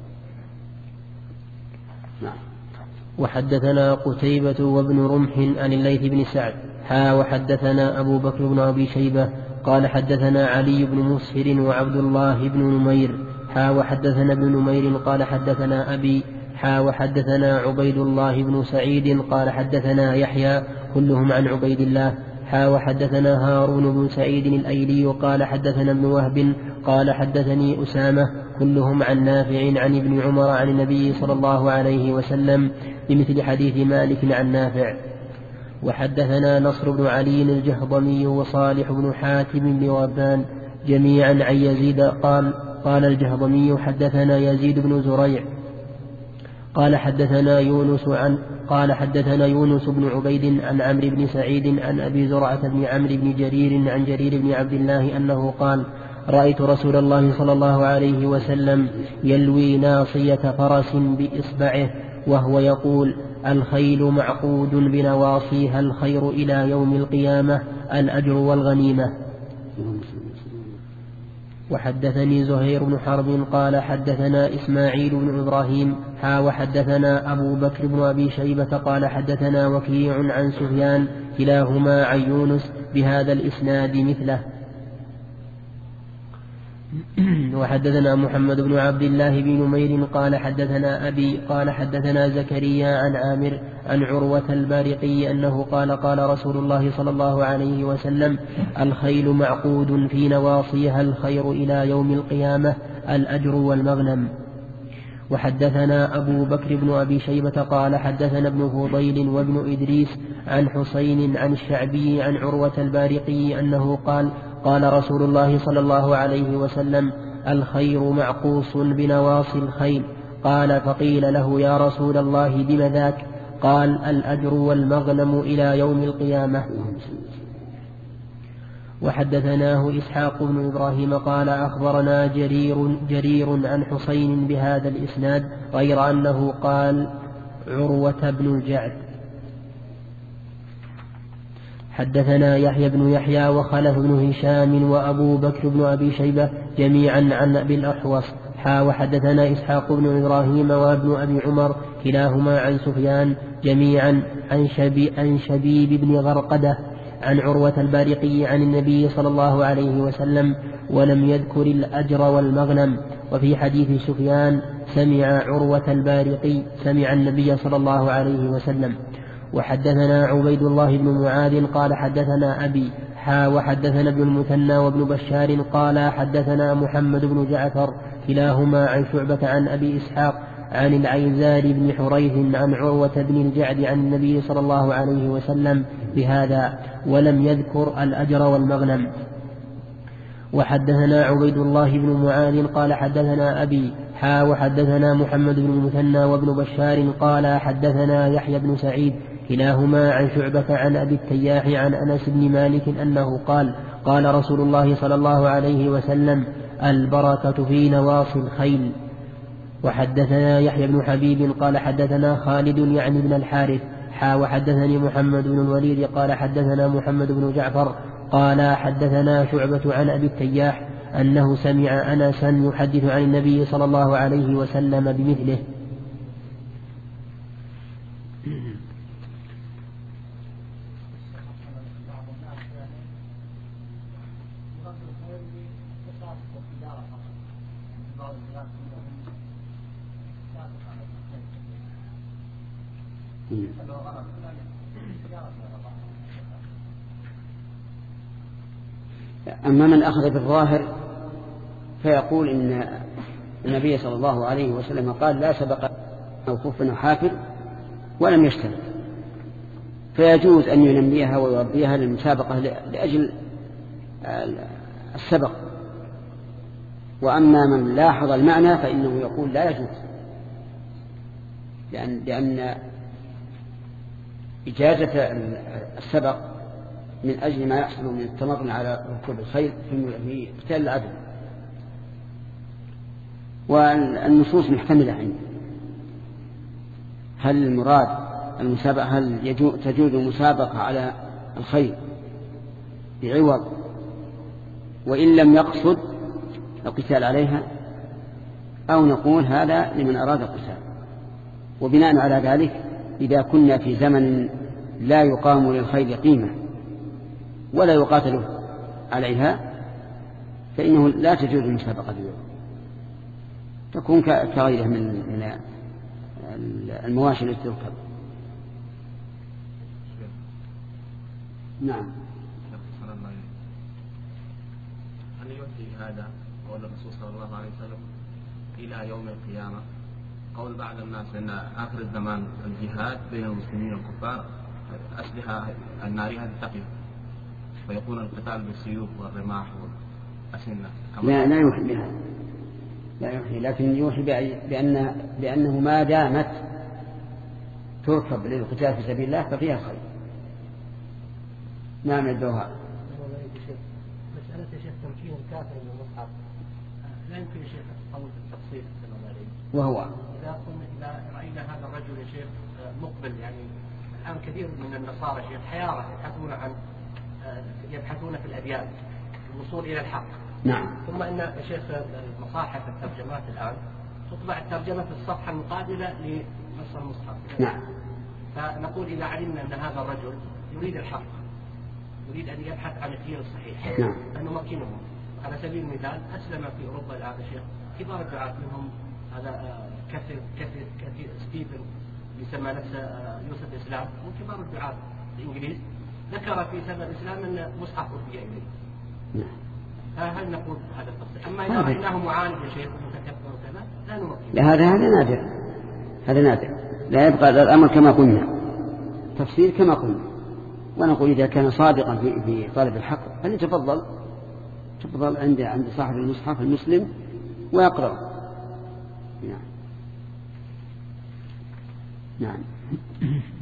نعم. وحدثنا قتيبة وابن رمح عن الليث بن سعد حا وحدثنا أبو بكر بن أبي شيبة قال حدثنا علي بن مسهر وعبد الله بن نمير حا وحدثنا ابن نمير قال حدثنا أبي حا وحدثنا عبيد الله بن سعيد قال حدثنا يحيى كلهم عن عبيد الله حا وحدثنا هارون بن سعيد الأيلي قال حدثنا ابن وهب قال حدثني أسامة كلهم عن نافع عن ابن عمر عن النبي صلى الله عليه وسلم بمثل حديث مالك عن نافع. وحدثنا نصر بن علي الجهضمي وصالح بن حاتم بن غبان جميعا عن يزيد قال قال الجهضمي حدثنا يزيد بن زريع قال حدثنا يونس عن قال حدثنا يونس بن عبيد عن عمرو بن سعيد عن أبي زرعة بن عمرو بن جرير عن جرير بن عبد الله أنه قال: رأيت رسول الله صلى الله عليه وسلم يلوي ناصية فرس بإصبعه وهو يقول: الخيل معقود بنواصيها الخير إلى يوم القيامة الأجر والغنيمة. وحدثني زهير بن حرب قال حدثنا إسماعيل بن إبراهيم حا وحدثنا أبو بكر بن أبي شيبة قال حدثنا وكيع عن سفيان كلاهما عن يونس بهذا الإسناد مثله. وحدثنا محمد بن عبد الله بن نمير قال حدثنا أبي قال حدثنا زكريا عن عامر عن عروة البارقي أنه قال قال رسول الله صلى الله عليه وسلم: الخيل معقود في نواصيها الخير إلى يوم القيامة الأجر والمغنم. وحدثنا أبو بكر بن أبي شيبة قال حدثنا ابن فضيل وابن إدريس عن حسين عن الشعبي عن عروة البارقي أنه قال قال رسول الله صلى الله عليه وسلم: الخير معقوص بنواصي الخيل. قال: فقيل له: يا رسول الله بم ذاك؟ قال الأجر والمغنم إلى يوم القيامة. وحدثناه إسحاق بن إبراهيم قال أخبرنا جرير, جرير عن حسين بهذا الإسناد غير أنه قال عروة بن الجعد. حدثنا يحيى بن يحيى وخلف بن هشام وأبو بكر بن أبي شيبة جميعا عن أبي الأحوص حا وحدثنا إسحاق بن إبراهيم وابن أبي عمر كلاهما عن سفيان جميعا عن, شبي عن شبيب بن غرقدة عن عروة البارقي عن النبي صلى الله عليه وسلم ولم يذكر الأجر والمغنم. وفي حديث سفيان سمع عروة البارقي سمع النبي صلى الله عليه وسلم. وحدثنا عبيد الله بن معاذ قال حدثنا أبي حا وحدثنا ابن المثنى وابن بشار قال حدثنا محمد بن جعفر كلاهما عن شعبة عن أبي إسحاق عن العيزار بن حريث عن عروة بن الجعد عن النبي صلى الله عليه وسلم بهذا ولم يذكر الأجر والمغنم. وحدثنا عبيد الله بن معاذ قال حدثنا أبي حا وحدثنا محمد بن المثنى وابن بشار قال حدثنا يحيى بن سعيد كلاهما عن شعبة عن أبي التياح عن أنس بن مالك أنه قال قال رسول الله صلى الله عليه وسلم البركة في نواصي الخيل. وحدثنا يحيى بن حبيب قال حدثنا خالد يعني بن الحارث حا وحدثني محمد بن الوليد قال حدثنا محمد بن جعفر قال حدثنا شعبة عن أبي التياح أنه سمع أنسا يحدث عن النبي صلى الله عليه وسلم بمثله. أما من أخذ بالظاهر فيقول إن النبي صلى الله عليه وسلم قال لا سبق أو خف أو حافل ولم يشترط، فيجوز أن ينميها ويربيها للمسابقة لأجل السبق. وأما من لاحظ المعنى فإنه يقول لا يجوز، لأن, لأن إجازة السبق من أجل ما يحصل من التمرن على ركوب الخيل في قتال العدو. والنصوص محتملة عنه، هل المراد المسابقة هل تجوز المسابقة على الخيل بعوض وإن لم يقصد القتال عليها، أو نقول هذا لمن أراد القتال. وبناء على ذلك إذا كنا في زمن لا يقام للخيل قيمة ولا يقاتل عليها فإنه لا تجوز المسابقة بعوض، تكون كغيرها من من المواشي التي تركب. نعم. هل يؤتي هذا قول الرسول صلى الله عليه وسلم إلى يوم القيامة؟ قول بعض الناس أن آخر الزمان الجهاد بين المسلمين والكفار أسلحة النارية تقف ويكون القتال بالسيوف والرماح والأسنة. لا لا يوحي بها، لا يوحي، لكن يوحي بأن بأنه ما دامت تركب للقتال في سبيل الله ففيها خير. نعم الدوها. مسألة يا شيخ تمكين الكافر من المصحف لا يمكن يا شيخ التصور في التفصيل وهو إذا قلنا إذا رأينا هذا الرجل يا شيخ مقبل، يعني الآن كثير من النصارى شيخ حيارى يبحثون عن يبحثون في الأديان الوصول إلى الحق. نعم. ثم إن يا شيخ المصاحف الترجمات الآن تطبع الترجمة في الصفحة المقابلة لنص المصحف. نعم. فنقول إذا علمنا أن هذا الرجل يريد الحق، يريد أن يبحث عن الدين الصحيح، نعم، فنمكنه. على سبيل المثال أسلم في أوروبا الآن شيخ كبار الدعاة منهم هذا كثير كثير كثير ستيفن يسمى نفسه يوسف الإسلام، وكبار الدعاة الإنجليز ذكر في سبب الإسلام أن مصحف أرسل إليه. نعم. فهل نقول هذا التفصيل؟ أما إذا رأيناه معاند يا شيخ ومتكبر وكذا لا نمكن. لا، هذا هذا نادر، هذا نادر، لا يبقى الأمر كما قلنا، تفصيل كما قلنا. ونقول إذا كان صادقا في في طلب الحق فليتفضل تفضل عند عند صاحب المصحف المسلم ويقرأ. نعم. نعم.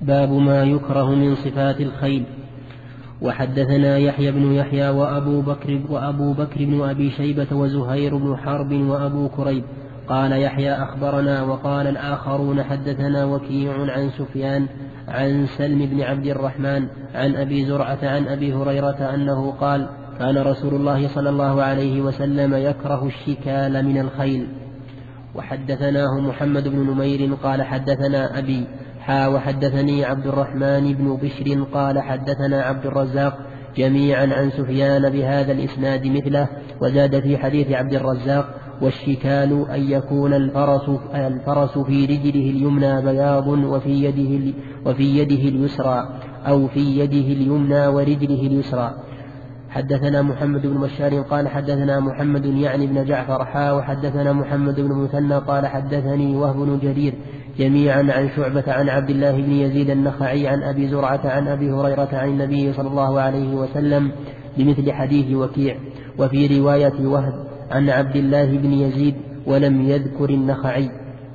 باب ما يكره من صفات الخيل. وحدثنا يحيى بن يحيى وأبو بكر, وأبو بكر بن أبي شيبة وزهير بن حرب وأبو كريب. قال يحيى أخبرنا، وقال الآخرون حدثنا وكيع عن سفيان عن سلم بن عبد الرحمن عن أبي زرعة عن أبي هريرة أنه قال: كان رسول الله صلى الله عليه وسلم يكره الشكال من الخيل. وحدثناه محمد بن نمير قال حدثنا أبي حا وحدثني عبد الرحمن بن بشر قال حدثنا عبد الرزاق جميعا عن سفيان بهذا الإسناد مثله، وزاد في حديث عبد الرزاق: والشكال أن يكون الفرس, الفرس في رجله اليمنى بياض وفي يده, وفي يده اليسرى، أو في يده اليمنى ورجله اليسرى. حدثنا محمد بن بشار قال حدثنا محمد يعني بن جعفر حا وحدثنا محمد بن مثنى قال حدثني وهب بن جرير جميعا عن شعبة عن عبد الله بن يزيد النخعي عن أبي زرعة عن أبي هريرة عن النبي صلى الله عليه وسلم بمثل حديث وكيع. وفي رواية وهب عن عبد الله بن يزيد ولم يذكر النخعي.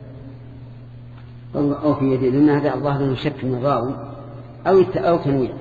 أو في يزيد، لأن هذا الظاهر أنه شك من الراوي أو أو تنويع،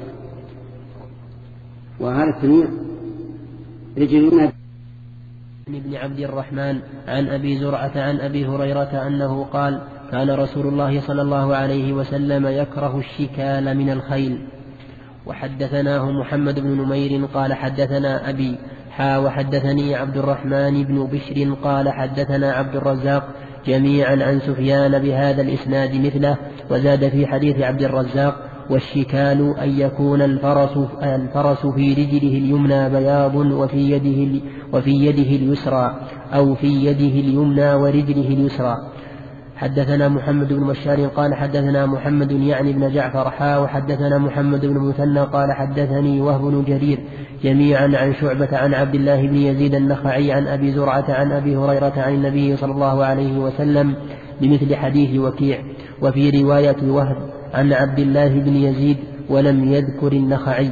وهذا التنويع رجلنا بن عبد الرحمن عن أبي زرعة عن أبي هريرة أنه قال: كان رسول الله صلى الله عليه وسلم يكره الشكال من الخيل. وحدثناه محمد بن نمير قال حدثنا أبي حا وحدثني عبد الرحمن بن بشر قال حدثنا عبد الرزاق جميعا عن سفيان بهذا الإسناد مثله، وزاد في حديث عبد الرزاق: والشكال أن يكون الفرس, الفرس في رجله اليمنى بياض وفي يده, وفي يده اليسرى، أو في يده اليمنى ورجله اليسرى. حدثنا محمد بن بشار قال حدثنا محمد يعني بن جعفر حا وحدثنا محمد بن مثنى قال حدثني وهب بن جرير جميعا عن شعبة عن عبد الله بن يزيد النخعي عن أبي زرعة عن أبي هريرة عن النبي صلى الله عليه وسلم بمثل حديث وكيع. وفي رواية وهب عن عبد الله بن يزيد ولم يذكر النخعي.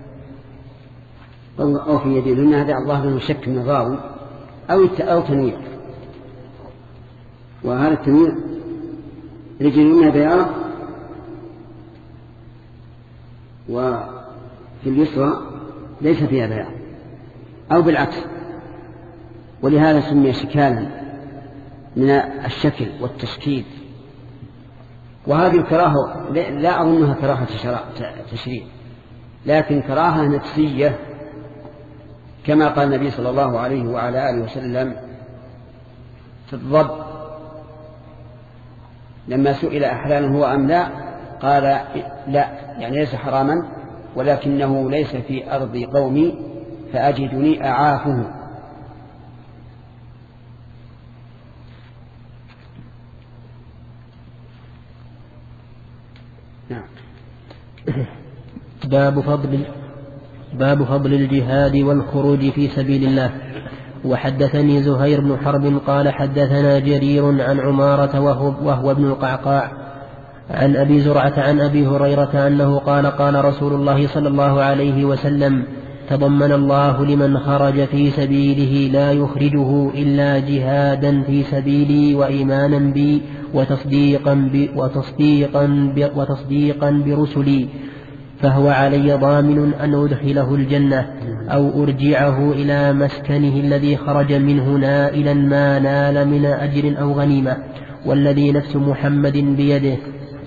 أو في يزيد، لأن هذا الظاهر أنه شك من الراوي أو أو تنويع، وهذا التنويع رجلنا بياض وفي اليسرى ليس فيها بياض، أو بالعكس، ولهذا سمي شكالا من الشكل والتشكيل. وهذه الكراهة لا أظنها كراهة تشريع، لكن كراهة نفسية، كما قال النبي صلى الله عليه وعلى آله وسلم في الضب لما سئل أحلال هو أم لا، قال لا، يعني ليس حراما، ولكنه ليس في أرض قومي فأجدني أعافه. نعم. باب فضل باب فضل الجهاد والخروج في سبيل الله. وحدثني زهير بن حرب قال حدثنا جرير عن عمارة وهو, وهو ابن القعقاع عن أبي زرعة عن أبي هريرة أنه قال: قال رسول الله صلى الله عليه وسلم: تضمن الله لمن خرج في سبيله لا يخرجه إلا جهادا في سبيلي وإيمانا بي وتصديقا, بي وتصديقا, بي وتصديقا برسلي، فهو علي ضامن أن أدخله الجنة أو أرجعه إلى مسكنه الذي خرج منه نائلا ما نال من أجر أو غنيمة. والذي نفس محمد بيده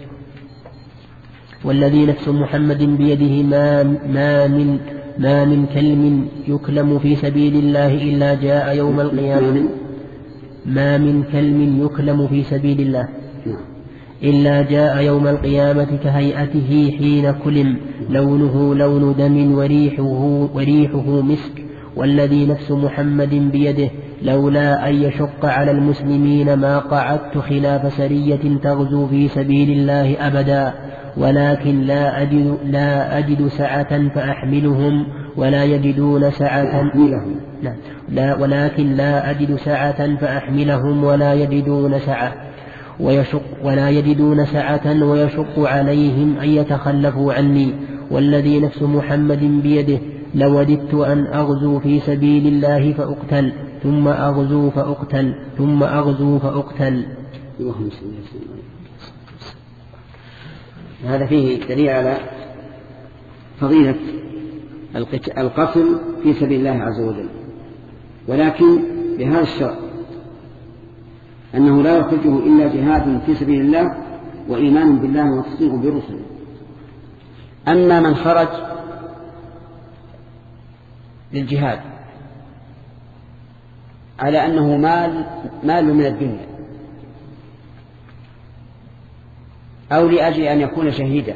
والذي نفس محمد بيده ما, ما من ما من كلم يكلم في سبيل الله إلا جاء يوم القيامة ما من كلم يكلم في سبيل الله إلا جاء يوم القيامة كهيئته حين كلم، لونه لون دم وريحه, وريحه مسك. والذي نفس محمد بيده لولا أن يشق على المسلمين ما قعدت خلاف سرية تغزو في سبيل الله أبدا، ولكن لا أجد, لا أجد سعة فأحملهم ولا يجدون سعة لا, لا ولكن لا أجد سعة فأحملهم ولا يجدون سعة ويشق ولا يجدون سعة ويشق عليهم أن يتخلفوا عني. والذي نفس محمد بيده لوددت أن أغزو في سبيل الله فأقتل ثم أغزو فأقتل ثم أغزو فأقتل. هذا فيه دليل على فضيلة القتل في سبيل الله عز وجل، ولكن بهذا الشرط أنه لا يخرجه إلا جهاد في سبيل الله وإيمان بالله وتصديق برسله. أما من خرج للجهاد على أنه مال مال من الدنيا أو لأجل أن يكون شهيدا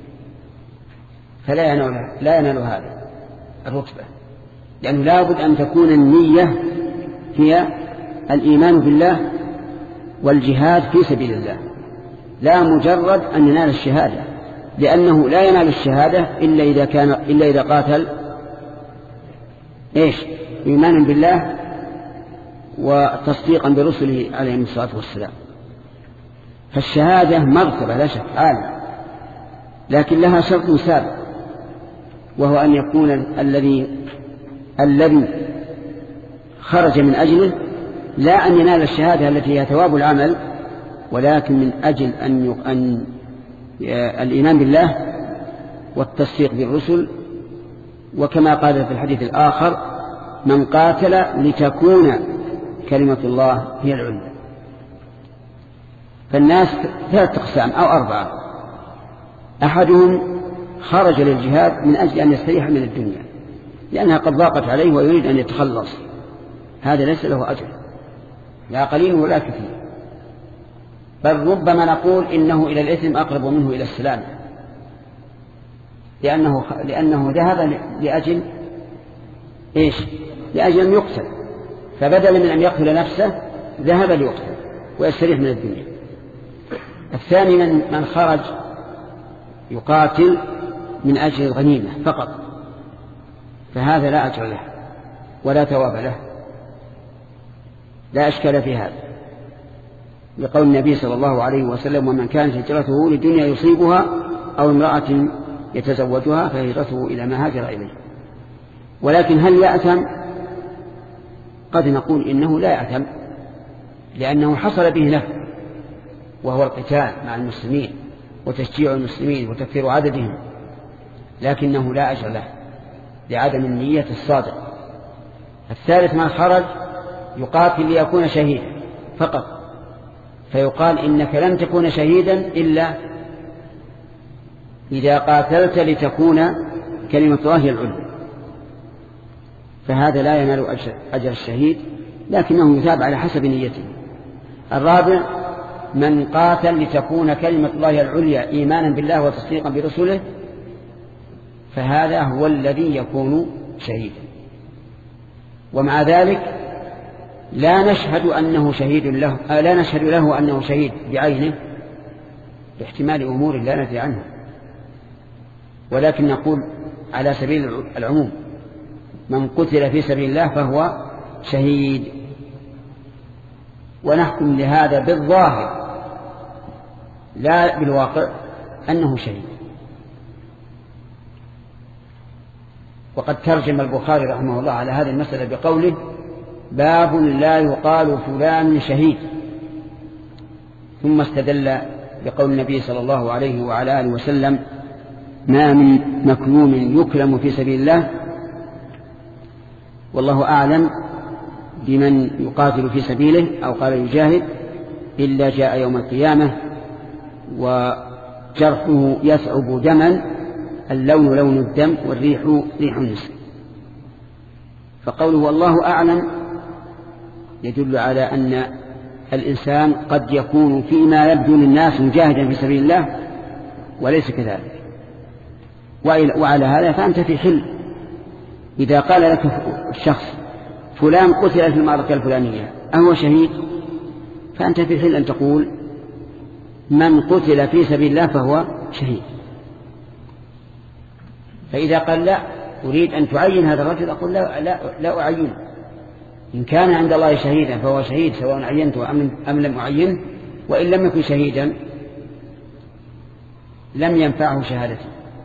فلا ينال لا ينال هذا الرتبة، لأنه لا بد أن تكون النية هي الإيمان بالله والجهاد في سبيل الله، لا مجرد أن ينال الشهادة، لأنه لا ينال الشهادة إلا إذا كان إلا إذا قاتل إيش إيمانا بالله وتصديقا برسله عليهم الصلاة والسلام. فالشهادة مرتبة لا شك عالية، لكن لها شرط سابق، وهو أن يكون الذي الذي خرج من أجله لا أن ينال الشهادة التي هي ثواب العمل، ولكن من أجل أن, أن الإيمان بالله والتصديق بالرسل. وكما قال في الحديث الآخر: من قاتل لتكون كلمة الله هي العليا. فالناس ثلاثة أقسام أو أربعة: أحدهم خرج للجهاد من أجل أن يستريح من الدنيا لأنها قد ضاقت عليه ويريد أن يتخلص، هذا ليس له أجر لا قليل ولا كثير، بل ربما نقول إنه إلى الإثم أقرب منه إلى السلام، لأنه, لأنه ذهب لأجل إيش؟ لأجل أن يقتل، فبدل من أن يقتل نفسه ذهب ليقتل ويستريح من الدنيا. الثاني من, من خرج يقاتل من أجل الغنيمة فقط، فهذا لا أجر له ولا ثواب له، لا أشكال في هذا، لقول النبي صلى الله عليه وسلم: ومن كانت هجرته لدنيا يصيبها أو امرأة يتزوجها فهجرته إلى ما هاجر إليه. ولكن هل يأثم؟ قد نقول إنه لا يأثم، لأنه حصل به نفع وهو القتال مع المسلمين وتشجيع المسلمين وتكثير عددهم، لكنه لا أجر له لعدم النية الصادقة. الثالث: من خرج يقاتل ليكون شهيدا فقط، فيقال: إنك لن تكون شهيدا إلا إذا قاتلت لتكون كلمة الله العليا، فهذا لا ينال أجر الشهيد، لكنه يثاب على حسب نيته. الرابع: من قاتل لتكون كلمة الله العليا إيمانا بالله وتصديقا برسله، فهذا هو الذي يكون شهيدا. ومع ذلك لا نشهد أنه شهيد له آه لا نشهد له أنه شهيد بعينه باحتمال أمور لا ندري عنها، ولكن نقول على سبيل العموم: من قتل في سبيل الله فهو شهيد، ونحكم لهذا بالظاهر لا بالواقع أنه شهيد. وقد ترجم البخاري رحمه الله على هذه المسألة بقوله: باب لا يقال فلان شهيد، ثم استدل بقول النبي صلى الله عليه وعلى آله وسلم: ما من مكلوم يكلم في سبيل الله. والله أعلم بمن يقاتل في سبيله أو قال يجاهد إلا جاء يوم القيامة وجرحه يثعب دما، اللون لون الدم والريح ريح النسل. فقوله والله أعلم يدل على أن الإنسان قد يكون فيما يبدو للناس مجاهدا في سبيل الله وليس كذلك. وعلى هذا فأنت في حل إذا قال لك الشخص: فلان قتل في المعركة الفلانية أهو شهيد؟ فأنت في حل أن تقول: من قتل في سبيل الله فهو شهيد. فإذا قال: لا أريد أن تعين هذا الرجل، أقول: لا, لا, لا أعينه، إن كان عند الله شهيدا فهو شهيد سواء عينته أم لم أعينه، وإن لم يكن شهيدا لم ينفعه شهادته.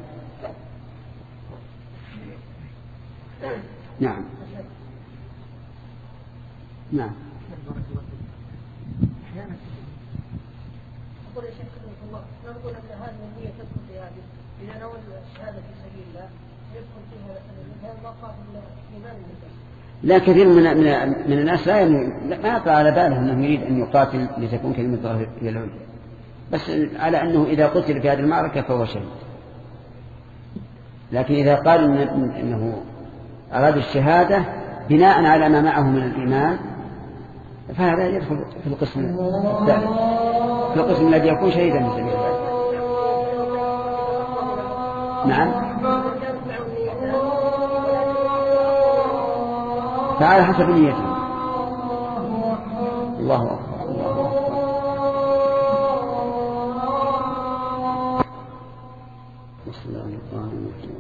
نعم أحيانا نقول يا شيخ الله نقول أن هذه النية تدخل في هذه إذا نوى الشهادة في سبيل الله يدخل فيها مثلا ما قابل الإيمان بالله. لا كثير من من من الناس لا ما يطلع على باله أنه يريد أن يقاتل لتكون كلمة الله هي العليا، بس على أنه إذا قتل في هذه المعركة فهو شهيد. لكن إذا قال إن إنه أراد الشهادة بناء على ما معه من الإيمان فهذا يدخل في القسم الثالث، في القسم الذي يكون شهيدا في سبيل الله. نعم. فعلى حسب نيته. الله أكبر الله أكبر. بسم الله الرحمن الرحيم.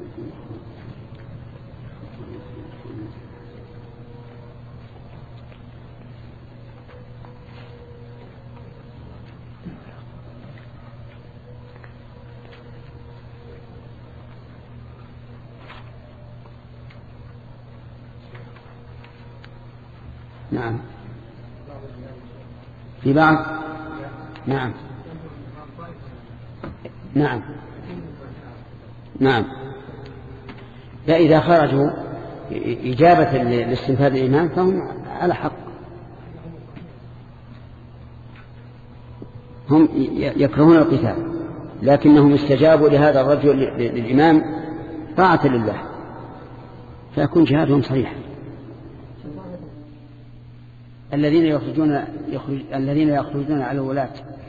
نعم في بعض نعم نعم نعم لا إذا خرجوا إجابة لاستنفاذ الإيمان فهم على حق، هم يكرهون القتال لكنهم استجابوا لهذا الرجل للإمام طاعة لله فيكون جهادهم صحيح. الذين يخرجون يخرج الذين يخرجون على الولاة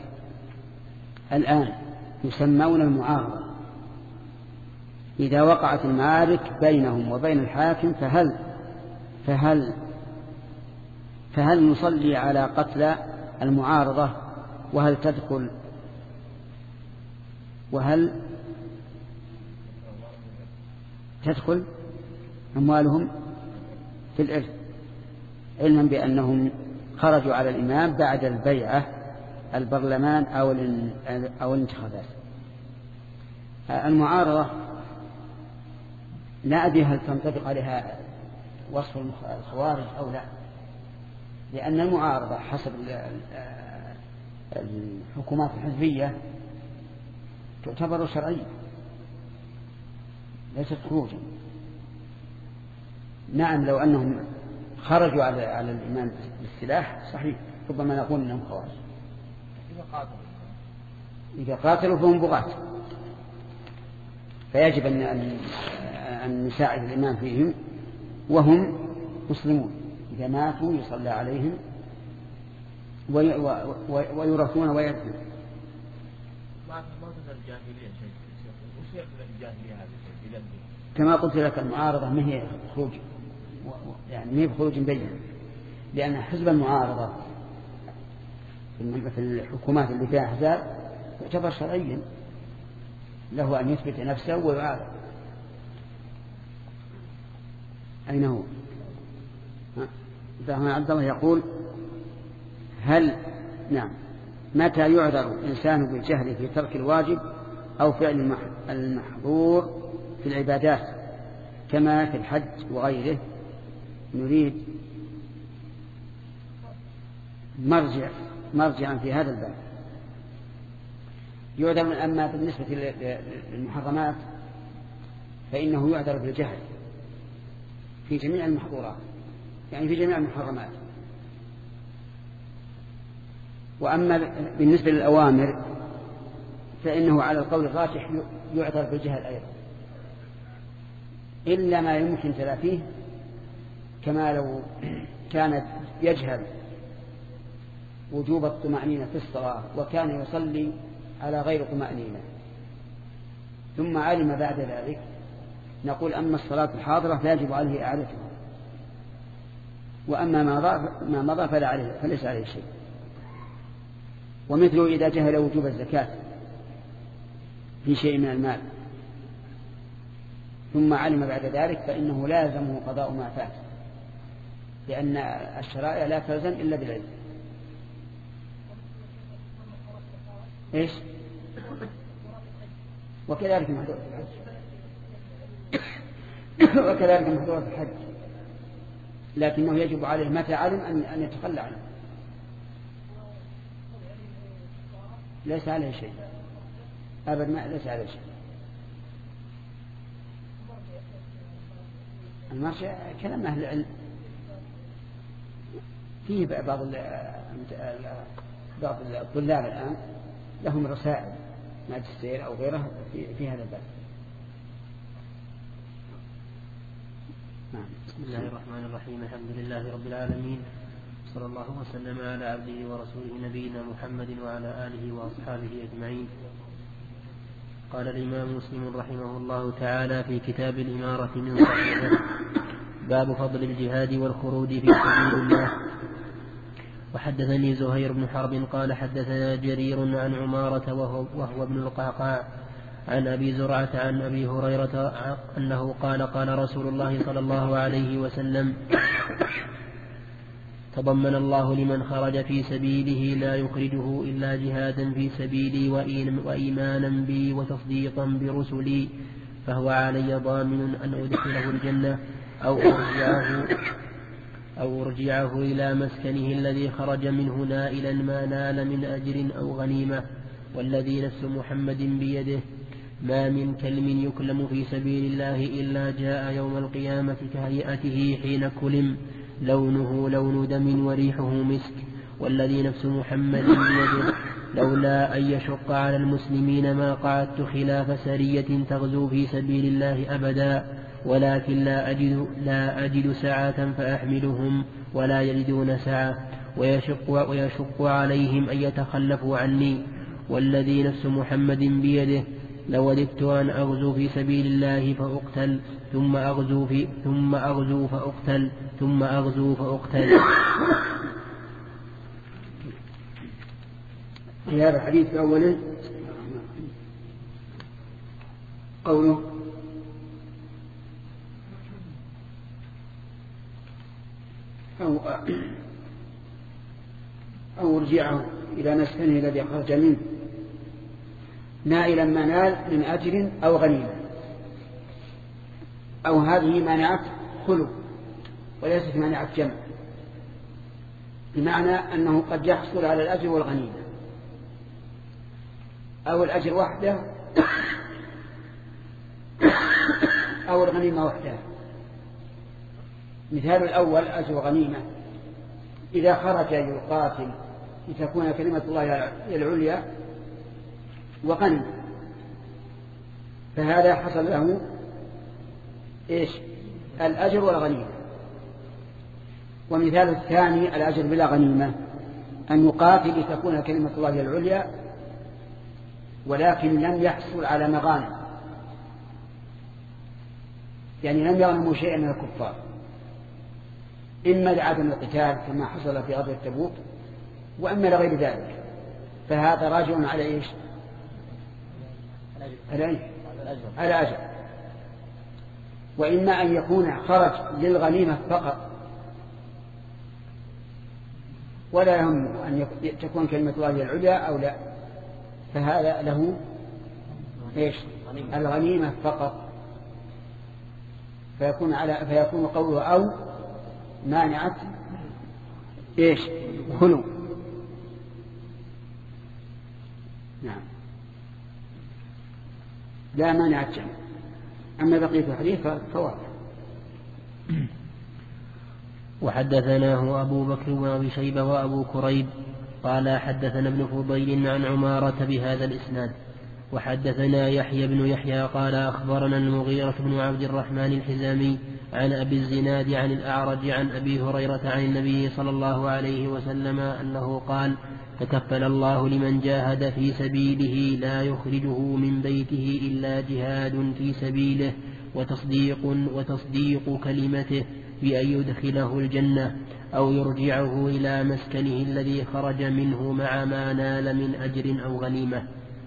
الآن يسمون المعارضة. إذا وقعت المعارك بينهم وبين الحاكم فهل فهل فهل نصلي على قتل المعارضة وهل تدخل وهل تدخل أموالهم في الإرث علما بأنهم خرجوا على الإمام بعد البيعة البرلمان أو أو الانتخابات. المعارضة لا أدري هل تنطبق عليها وصف الخوارج أو لا، لأن المعارضة حسب الحكومات الحزبية تعتبر شرعية ليست خروجا. نعم لو أنهم خرجوا على على الإمام بالسلاح صحيح ربما نقول أنهم خوارج. إذا قاتلوا فهم بغاة فيجب أن أن نساعد الإمام فيهم وهم مسلمون. إذا ماتوا يصلى عليهم ويرثون ويدفنون. كما قلت لك المعارضة ما هي خروج يعني ما هي بخروج بين، لأن حزب المعارضة في الحكومات اللي فيها أحزاب يعتبر شرعيا له أن يثبت نفسه ويعارض. أين هو؟ فهنا عبد الله يقول هل نعم متى يعذر الإنسان بالجهل في ترك الواجب أو فعل المحظور في العبادات كما في الحج وغيره؟ نريد مرجع مرجعا في هذا الباب. يعذر أما بالنسبة للمحرمات فإنه يعذر بالجهل في جميع المحظورات يعني في جميع المحرمات. وأما بالنسبة للأوامر فإنه على القول الراجح يعذر بالجهل أيضا إلا ما يمكن تلافيه، كما لو كان يجهل وجوب الطمأنينة في الصلاة وكان يصلي على غير طمأنينة ثم علم بعد ذلك نقول أما الصلاة الحاضرة فيجب عليه إعادتها، وأما ما مضى فلا عليه فليس عليه شيء. ومثله إذا جهل وجوب الزكاة في شيء من المال ثم علم بعد ذلك فإنه لازمه قضاء ما فات، لأن الشرائع لا تلزم إلا بالعلم. إيش؟ وكذلك محظور في الحج وكذلك محظور في الحج لكنه يجب عليه متى علم أن يتخلى عنه. ليس عليه شيء أبدا، ما ليس عليه شيء. المرجع كلام أهل العلم فيه بعض بعض الطلاب الآن لهم رسائل ماجستير أو غيره في, في هذا الباب. بسم الله الرحمن الرحيم. الحمد لله رب العالمين، صلى الله وسلم على عبده ورسوله نبينا محمد وعلى آله وأصحابه أجمعين. قال الإمام مسلم رحمه الله تعالى في كتاب الإمارة من صحيحه: باب فضل الجهاد والخروج في سبيل الله. وحدثني زهير بن حرب قال حدثنا جرير عن عمارة وهو, وهو ابن القعقاع عن أبي زرعة عن أبي هريرة أنه قال قال رسول الله صلى الله عليه وسلم: تضمن الله لمن خرج في سبيله لا يخرجه إلا جهادا في سبيلي وإيمانا بي وتصديقا برسلي، فهو علي ضامن أن أدخله الجنة أو أرجعه, أو أرجعه إلى مسكنه الذي خرج منه نائلا ما نال من أجر أو غنيمة. والذي نفس محمد بيده ما من كلم يكلم في سبيل الله إلا جاء يوم القيامة كهيئته حين كلم، لونه لون دم وريحه مسك. والذي نفس محمد بيده لولا أن يشق على المسلمين ما قعدت خلاف سرية تغزو في سبيل الله أبدا، ولكن لا أجد, لا أجد سعة فأحملهم ولا يجدون سعة، ويشق, ويشق عليهم أن يتخلفوا عني. والذي نفس محمد بيده لوددت أن أغزو في سبيل الله فأقتل ثم أغزو, في ثم أغزو فأقتل ثم أغزو فأقتل. في هذا الحديث أولا قوله: أو, أو ارجعه إلى مسكنه الذي خرج منه نائلا ما نال من أجر أو غنيمة. أو هذه مانعة خلو وليست مانعة جمع، بمعنى أنه قد يحصل على الأجر والغنيمة أو الأجر وحده أو الغنيمة وحدها. مثال الأول أجر غنيمة: إذا خرج يقاتل لتكون كلمة الله العليا وغنم، فهذا حصل له إيش؟ الأجر والغنيمة. ومثال الثاني الأجر بلا غنيمة: أن يقاتل لتكون كلمة الله العليا ولكن لم يحصل على مغانم، يعني لم يغنموا شيئا من الكفار، إما لعدم القتال كما حصل في غزوة تبوك، وإما لغير ذلك، فهذا راجع على إيش؟ على أجر. وإما أن يكون خرج للغنيمة فقط ولا يهم أن تكون كلمة الله العليا أو لا، فهذا له إيش؟ الغنيمة فقط، فيكون على فيكون قوله أو مانعة إيش؟ خلو. نعم، لا مانعة جمع. أما بقية الحديث فواضح. وحدثناه أبو بكر وأبي شيبة وأبو كريب قال حدثنا ابن فضيل عن عمارة بهذا الإسناد. وحدثنا يحيى بن يحيى قال أخبرنا المغيرة بن عبد الرحمن الحزامي عن أبي الزناد عن الأعرج عن أبي هريرة عن النبي صلى الله عليه وسلم أنه قال: تكفل الله لمن جاهد في سبيله لا يخرجه من بيته إلا جهاد في سبيله وتصديق, وتصديق كلمته بأن يدخله الجنة أو يرجعه إلى مسكنه الذي خرج منه مع ما نال من أجر أو غنيمة.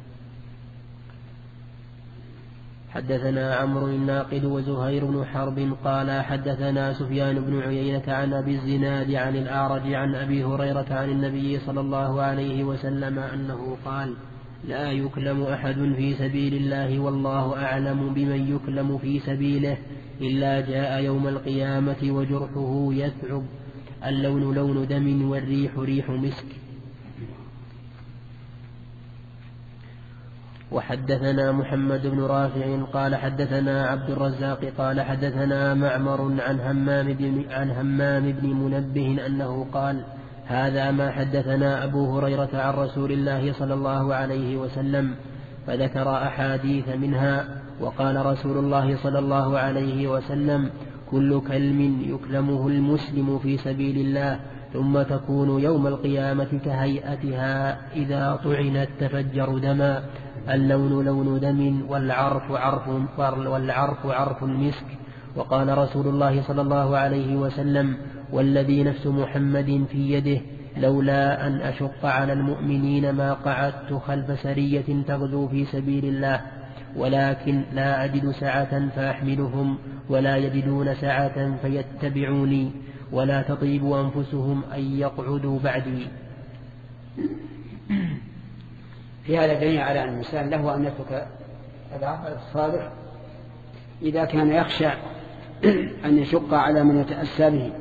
حدثنا عمرو الناقد وزهير بن حرب قال حدثنا سفيان بن عيينة عن أبي الزناد عن الأعرج عن أبي هريرة عن النبي صلى الله عليه وسلم أنه قال: لا يكلم أحد في سبيل الله والله أعلم بمن يكلم في سبيله إلا جاء يوم القيامة وجرحه يثعب، اللون لون دم والريح ريح مسك. وحدثنا محمد بن رافع قال حدثنا عبد الرزاق قال حدثنا معمر عن همام بن, عن همام بن منبه أنه قال هذا ما حدثنا أبو هريرة عن رسول الله صلى الله عليه وسلم، فذكر أحاديث منها. وقال رسول الله صلى الله عليه وسلم كل كلم يكلمه المسلم في سبيل الله ثم تكون يوم القيامة كهيئتها إذا طعنت تفجر دما، اللون لون دم والعرف عرف, والعرف عرف المسك. وقال رسول الله صلى الله عليه وسلم والذي نفس محمد في يده لولا أن أشق على المؤمنين ما قعدت خلف سرية تغزو في سبيل الله، ولكن لا أجد سعة فأحملهم ولا يجدون سعة فيتبعوني ولا تطيب أنفسهم أن يقعدوا بعدي. في هذا دليل على أن الإنسان له أن يترك العمل الصالح إذا كان يخشى أن يشق على من يتأسى به،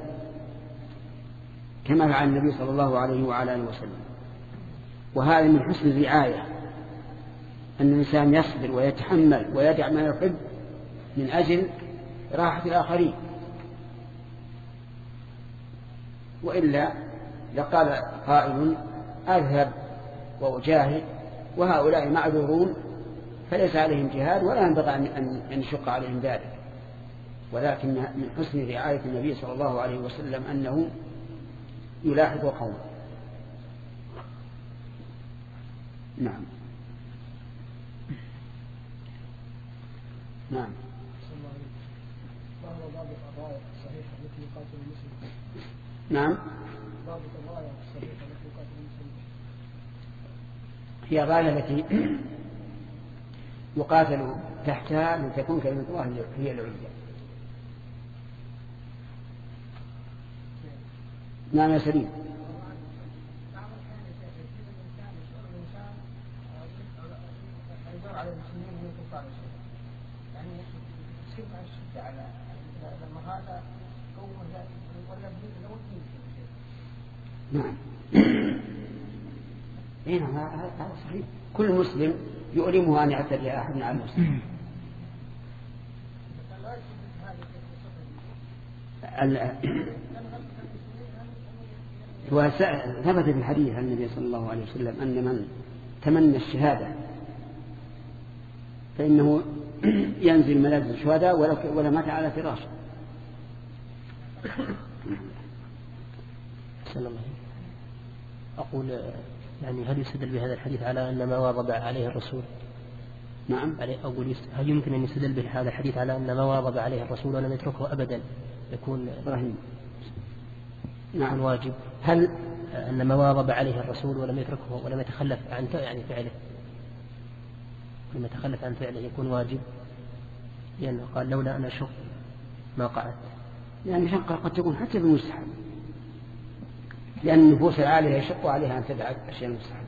كما فعل النبي صلى الله عليه وعلى آله وسلم. وهذا من حسن الرعاية، أن الإنسان يصبر ويتحمل ويدع ما يحب من أجل راحة الآخرين، وإلا لقال قائل أذهب وأجاهد وهؤلاء معذورون فليس عليهم جهاد ولا ينبغي أن يشق عليهم ذلك. ولكن من حسن رعاية النبي صلى الله عليه وسلم أنه يلاحظ قومه. نعم نعم نعم هي الراية التي يقاتل تحتها لتكون كلمة الله هي العليا. نعم يا سليم. نعم إيه هذا صحيح. كل مسلم يؤلمه أن يعتدي أحد على المسلم. ثبت في الحديث عن النبي صلى الله عليه وسلم أن من تمنى الشهادة فإنه ينزل منازل الشهداء ولا مات على فراشه. صلى الله عليه وسلم. أقول يعني هل يستدل بهذا الحديث على أن ما واظب عليه الرسول؟ نعم. أقول هل يمكن أن يستدل بهذا الحديث على أن ما واظب عليه الرسول ولم يتركه أبدا يكون رهين؟ نعم. واجب. هل أن ما واظب عليه الرسول ولم يتركه ولم يتخلف عن يعني فعله لم يتخلف عن فعله يكون واجب؟ لأنه قال لولا أن أشق ما قعدت. يعني شقة قد تكون حتى بالمستحب، لأن النفوس العالية يشق عليها أن تدع أشياء المستحب.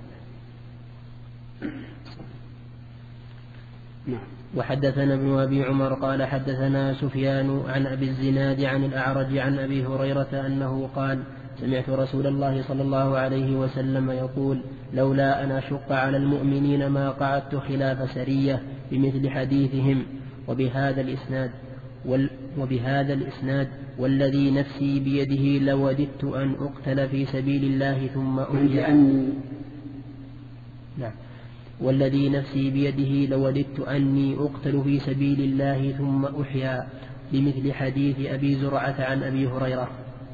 نعم. وحدثنا ابن أبي عمر قال حدثنا سفيان عن أبي الزناد عن الأعرج عن أبي هريرة أنه قال سمعت رسول الله صلى الله عليه وسلم يقول لولا أن أشق على المؤمنين ما قعدت خلاف سرية بمثل حديثهم. وبهذا الإسناد وال وبهذا الإسناد والذي نفسي بيده لوددت أن أقتل في سبيل الله ثم أحيا. نعم. والذي نفسي بيده لوددت أني أقتل في سبيل الله ثم أحيا بمثل حديث أبي زرعة عن أبي هريرة.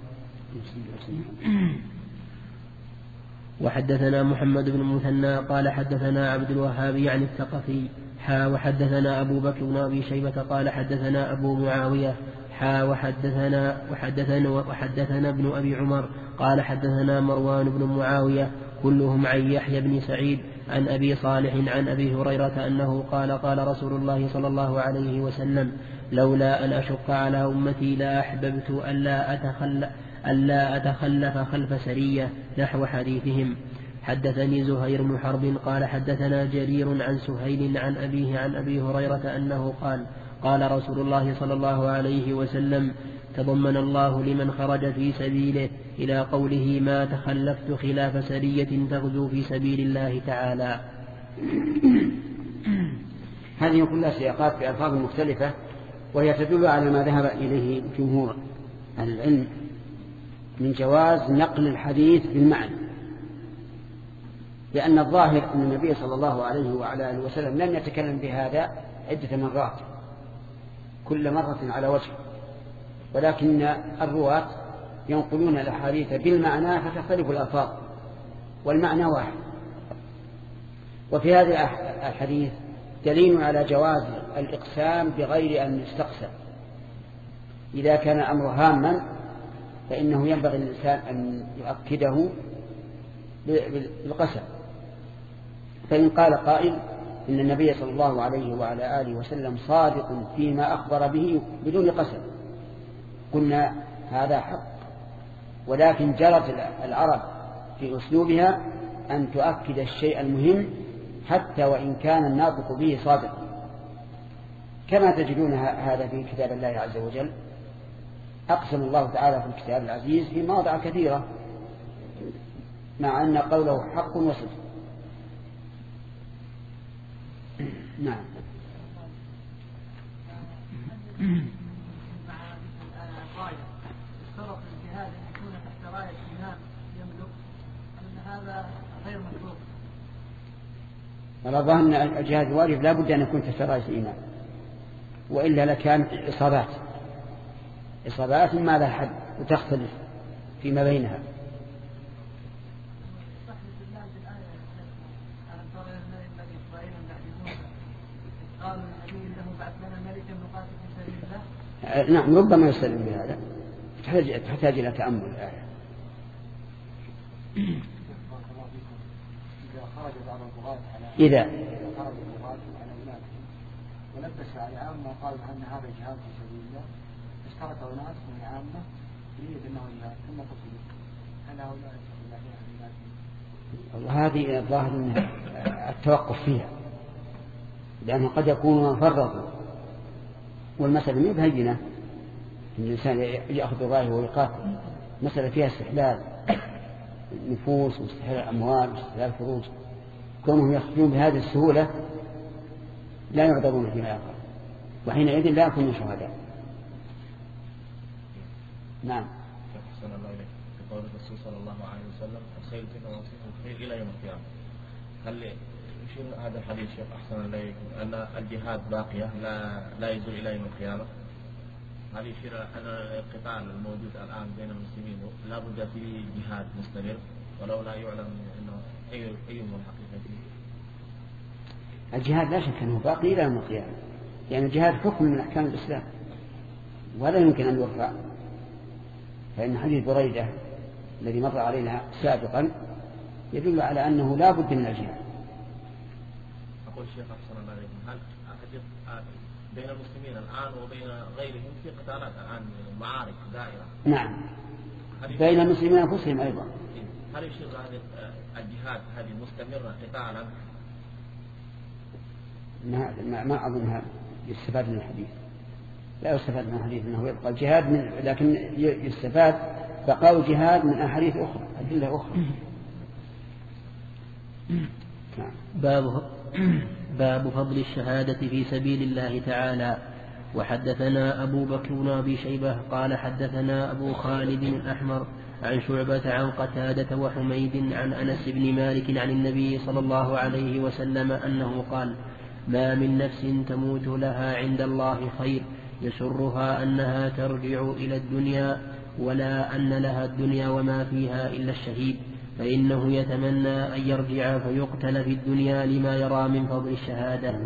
وحدثنا محمد بن المثنى قال حدثنا عبد الوهاب عن الثقفي حا وحدثنا أبو بكر بن أبي شيبة قال حدثنا أبو معاوية حا وحدثنا وحدثنا وحدثنا ابن أبي عمر قال حدثنا مروان بن معاوية كلهم عن يحيى بن سعيد عن أبي صالح عن أبي هريرة أنه قال قال رسول الله صلى الله عليه وسلم لولا أن أشق على أمتي لا أحببت ألا أتخلف ألا أتخلف خلف سرية نحو حديثهم. حدثني زهير بن حرب قال حدثنا جرير عن سهيل عن أبيه عن أبي هريرة أنه قال قال رسول الله صلى الله عليه وسلم تضمن الله لمن خرج في سبيله إلى قوله ما تخلفت خلاف سرية تغزو في سبيل الله تعالى. هذه كلها سياقات بألفاظ مختلفة، وهي تدل على ما ذهب إليه جمهور العلم من جواز نقل الحديث بالمعنى، لأن الظاهر أن النبي صلى الله عليه وعلى آله وسلم لم يتكلم بهذا عدة مرات كل مرة على وجه، ولكن الرواة ينقلون الأحاديث بالمعنى فتختلف الألفاظ والمعنى واحد. وفي هذا الحديث دليل على جواز الإقسام بغير أن يستقسم. إذا كان أمر هاما فإنه ينبغي للإنسان أن يؤكده بالقسم. فإن قال قائل إن النبي صلى الله عليه وعلى آله وسلم صادق فيما أخبر به بدون قسم، قلنا هذا حق، ولكن جرت العرب في أسلوبها أن تؤكد الشيء المهم حتى وإن كان الناطق به صادق، كما تجدون هذا في كتاب الله عز وجل. أقسم الله تعالى في الكتاب العزيز في مواضع كثيرة مع أن قوله حق وصدق. نعم. اشترط الجهاد أن يكون تحت راية إمام يملك، أن هذا غير مشروط. على ظاهر أن الجهاد الواجب لا بد أن يكون تحت راية الإمام، وإلا لكان إصابات إصابات ما لها حد وتختلف فيما بينها. نعم ربما يستدل بهذا، تحتاج إلى تأمل الآية. إذا خرج البغاة على أولادهم ولبس على عامة وقالوا أن هذا جهاد في سبيل الله، اشترك ناس من العامة يريد أنه جهاد ثم قتلوا، هل هؤلاء والله هذه الظاهر التوقف فيها، لأنه قد يكون فرطوا، والمسألة ما بهينة الإنسان يأخذ الراية ويقاتل، مسألة فيها استحلال نفوس واستحلال أموال واستحلال فروج، كونهم يخرجون بهذه السهولة لا يعذرون فيما يقع، وحينئذ لا يكونوا شهداء. نعم. أحسن الله إليك. في قول الرسول صلى الله عليه وسلم الخير فتنة وصيف الخير إلى يوم القيامة، هل يشير هذا الحديث شيخ أحسن الله إليك أن الجهاد باقية لا لا يزول إلى يوم القيامة؟ هل يشير أن القتال الموجود الآن بين المسلمين لا بد فيه جهاد مستمر ولو لا يعلم أنه أي أيهم الحقيقة فيه؟ الجهاد لا شك أنه باقي إلى يوم القيامة، يعني الجهاد حكم من أحكام الإسلام ولا يمكن أن يرفع. فإن حديث بريدة الذي مر علينا سابقا يدل على أنه لا بد من الجهاد. أقول شيخ أحسن الله عليكم، هل أحدث بين المسلمين الآن وبين غيرهم في قتالات الآن معارك دائرة؟ نعم، بين المسلمين أنفسهم أيضا. هل يشير هذه الجهاد هذه مستمرة قتالا؟ ما ما أظنها يستفاد من الحديث، لا يستفاد من الحديث أنه يبقى الجهاد من، لكن يستفاد بقاء جهاد من أحاديث أخرى أدلة أخرى. نعم. باب باب فضل الشهادة في سبيل الله تعالى. وحدثنا أبو بكر بن أبي شيبة قال حدثنا أبو خالد الأحمر عن شعبة عن قتادة وحميد عن أنس بن مالك عن النبي صلى الله عليه وسلم أنه قال: ما من نفس تموت لها عند الله خير يسرها أنها ترجع إلى الدنيا ولا أن لها الدنيا وما فيها إلا الشهيد، فإنه يتمنى أن يرجع فيقتل في الدنيا لما يرى من فضل الشهادة،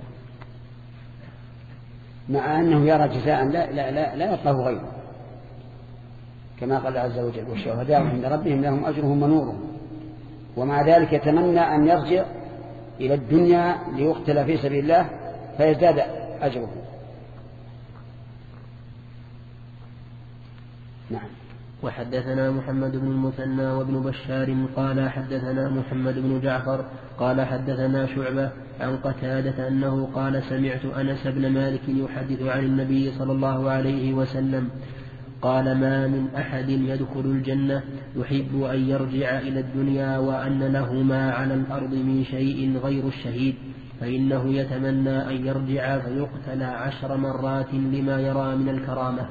مع أنه يرى جزاء لا, لا, لا, لا يطلب غيره، كما قال عز وجل: والشهداء عند ربهم لهم أجرهم ونورهم. ومع ذلك يتمنى أن يرجع إلى الدنيا ليقتل في سبيل الله فيزداد أجره. نعم. وحدثنا محمد بن المثنى وابن بشار قال حدثنا محمد بن جعفر قال حدثنا شعبة عن قتادة أنه قال: سمعت أنس بن مالك يحدث عن النبي صلى الله عليه وسلم قال: ما من أحد يدخل الجنة يحب أن يرجع إلى الدنيا وأن له ما على الأرض من شيء غير الشهيد، فإنه يتمنى أن يرجع فيقتل عشر مرات لما يرى من الكرامة.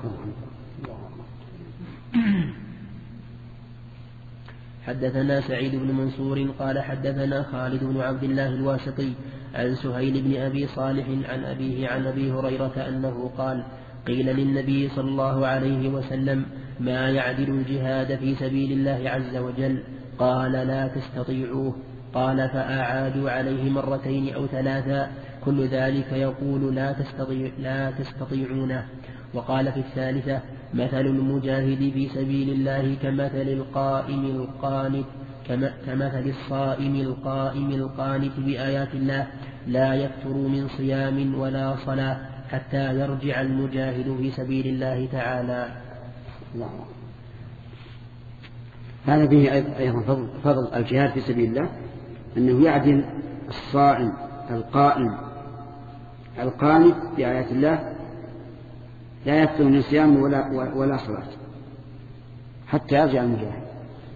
حدثنا سعيد بن منصور قال حدثنا خالد بن عبد الله الواسطي عن سهيل بن أبي صالح عن أبيه عن أبي هريرة أنه قال قيل للنبي صلى الله عليه وسلم ما يعدل الجهاد في سبيل الله عز وجل؟ قال لا تستطيعوه. قال فأعادوا عليه مرتين أو ثلاثا كل ذلك يقول لا, تستطيع لا تستطيعونه. وقال في الثالثة مثل المجاهد في سبيل الله كمثل القائم القانت كمثل الصائم القائم القانت بآيات الله لا يفتر من صيام ولا صلاة حتى يرجع المجاهد في سبيل الله تعالى. هذا فيه أيضا فضل, فضل الجهاد في سبيل الله أنه يعدل الصائم القائم القانت بآيات الله لا يفتر من صيام ولا, ولا صلاة حتى يرجع المجاهد.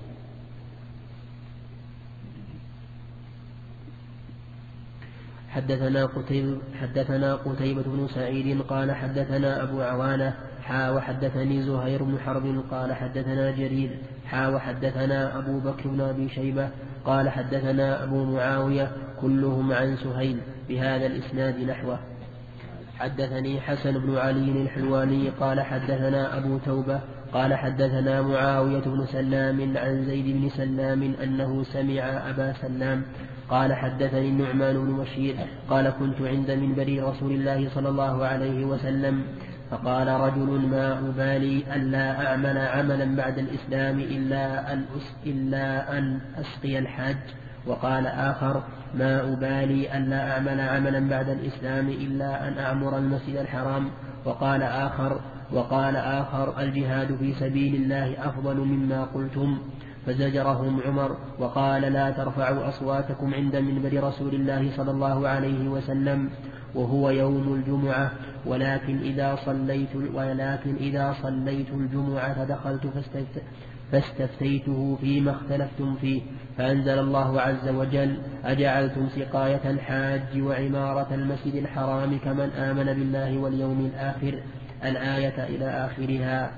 حدثنا قتيبة, حدثنا قتيبة بن سعيد قال حدثنا أبو عوانة حا وحدثني زهير بن حرب قال حدثنا جرير حا وحدثنا أبو بكر بن أبي شيبة قال حدثنا أبو معاوية كلهم عن سهيل بهذا الإسناد نحوه. حدثني حسن بن علي الحلواني قال حدثنا أبو توبة قال حدثنا معاوية بن سلام عن زيد بن سلام أنه سمع أبا سلام قال حدثني النعمان بن بشير قال كنت عند منبر رسول الله صلى الله عليه وسلم فقال رجل ما أبالي ألا أعمل عملا بعد الإسلام إلا أن, إلا أن أسقي الحاج. وقال آخر ما أبالي ألا أعمل عملا بعد الإسلام إلا أن أعمر المسجد الحرام. وقال آخر وقال آخر الجهاد في سبيل الله أفضل مما قلتم. فزجرهم عمر وقال لا ترفعوا أصواتكم عند منبر رسول الله صلى الله عليه وسلم وهو يوم الجمعة ولكن إذا صليت, ولكن إذا صليت الجمعة دخلت فاستفت فاستفتيته فيما اختلفتم فيه فأنزل الله عز وجل أجعلتم سقاية الحاج وعمارة المسجد الحرام كمن آمن بالله واليوم الآخر الآية إلى آخرها.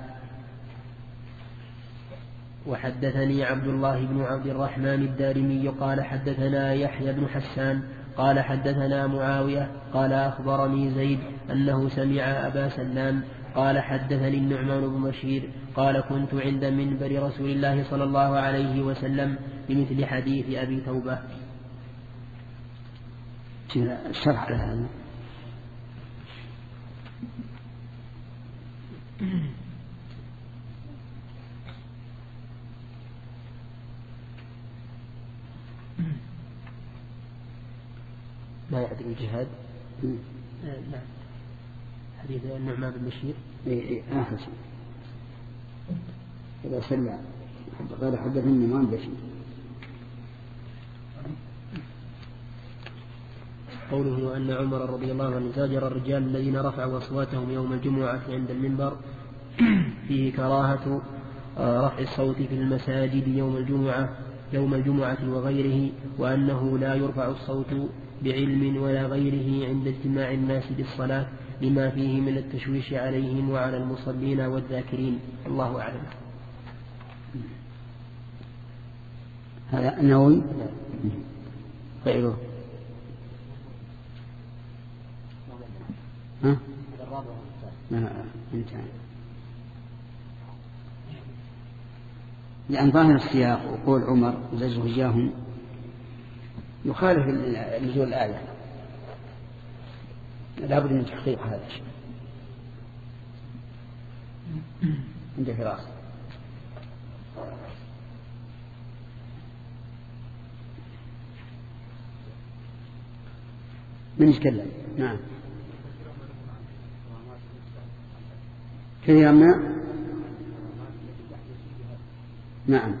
وحدثني عبد الله بن عبد الرحمن الدارمي قال حدثنا يحيى بن حسان قال حدثنا معاوية قال أخبرني زيد أنه سمع أبا سلام قال حدثني النعمان بن بشير قال كنت عند منبر رسول الله صلى الله عليه وسلم بمثل حديث أبي توبة. الشرح على هذا ما يعدل الجهاد. نعم حديث النعمان بن بشير آخر شيء إذا سمع قال حدثني النعمان بن بشير قوله أن عمر رضي الله عنه زاجر الرجال الذين رفعوا أصواتهم يوم الجمعة عند المنبر فيه كراهة رفع الصوت في المساجد يوم الجمعة يوم الجمعة وغيره وأنه لا يرفع الصوت بعلم ولا غيره عند اجتماع الناس للصلاة لما فيه من التشويش عليهم وعلى المصلين والذاكرين. الله أعلم. هذا النووي غيره ها؟ لأن ظاهر السياق وقول عمر زجره إياهم يخالف نزول الآية لابد من تحقيق هذا الشيء عند فراس. من يتكلم؟ نعم كثيرا ما نعم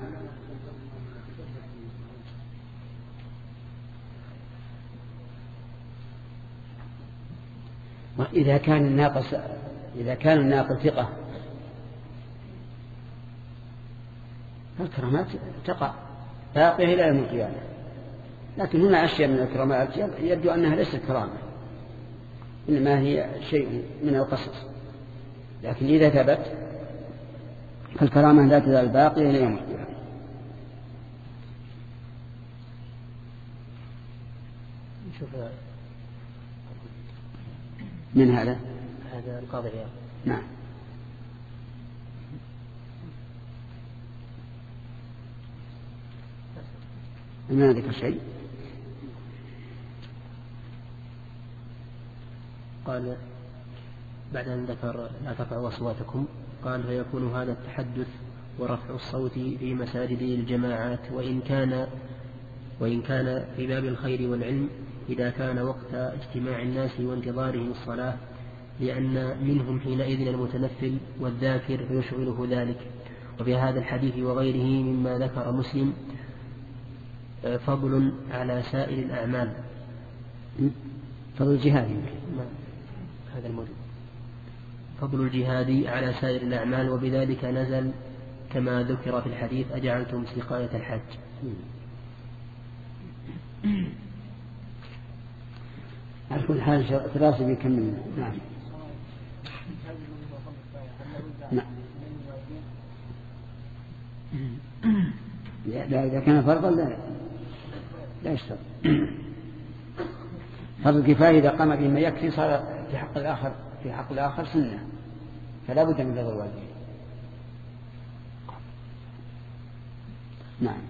إذا كان الناقص إذا كان الناقل ثقة الكرامات تقع باقية إلى يوم القيامة لكن هنا أشياء من الكرامات يبدو أنها ليست كرامة، إنما هي شيء من القصص، لكن إذا ثبت فالكرامة لا تزال باقية إلى يوم القيامة. من هذا؟ هذا القاضي. نعم. ما ذكر شيء. قال بعد أن ذكر لا ترفعوا أصواتكم قال فيكون هذا التحدث ورفع الصوت في مساجد الجماعات وإن كان وإن كان في باب الخير والعلم إذا كان وقت اجتماع الناس وانتظارهم الصلاة، لأن منهم حينئذ المتنفل والذاكر فيشغله ذلك. وفي هذا الحديث وغيره مما ذكر مسلم فضل على سائر الأعمال. فضل الجهاد هذا الموجود فضل الجهاد على سائر الأعمال، وبذلك نزل كما ذكر في الحديث أجعلتم سقاية الحج. على كل حال ثلاثة بيكمل. نعم. نعم. لا إذا كان فرضا لا لا يشترط. فرض الكفاية إذا قام به ما يكفي صار في حق الآخر في حق الآخر سنة، فلا بد من رضا الوالدين. نعم.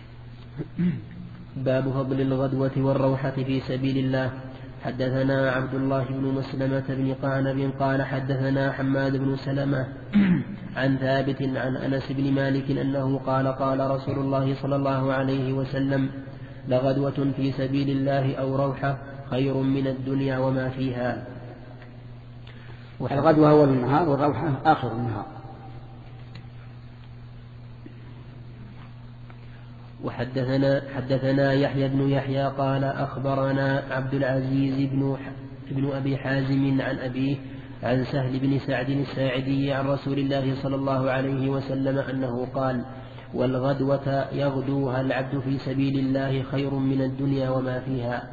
باب فضل الغدوة والروحة في سبيل الله. حدثنا عبد الله بن مسلمة بن قعنب قال حدثنا حماد بن سلمة عن ثابت عن أنس بن مالك أنه قال قال رسول الله صلى الله عليه وسلم لغدوة في سبيل الله أو روحة خير من الدنيا وما فيها. الغدوة أول النهار والروحة آخر النهار. وحدثنا حدثنا يحيى بن يحيى قال أخبرنا عبد العزيز بن ابن أبي حازم عن أبيه عن سهل بن سعد الساعدي عن رسول الله صلى الله عليه وسلم أنه قال والغدوة يغدوها العبد في سبيل الله خير من الدنيا وما فيها.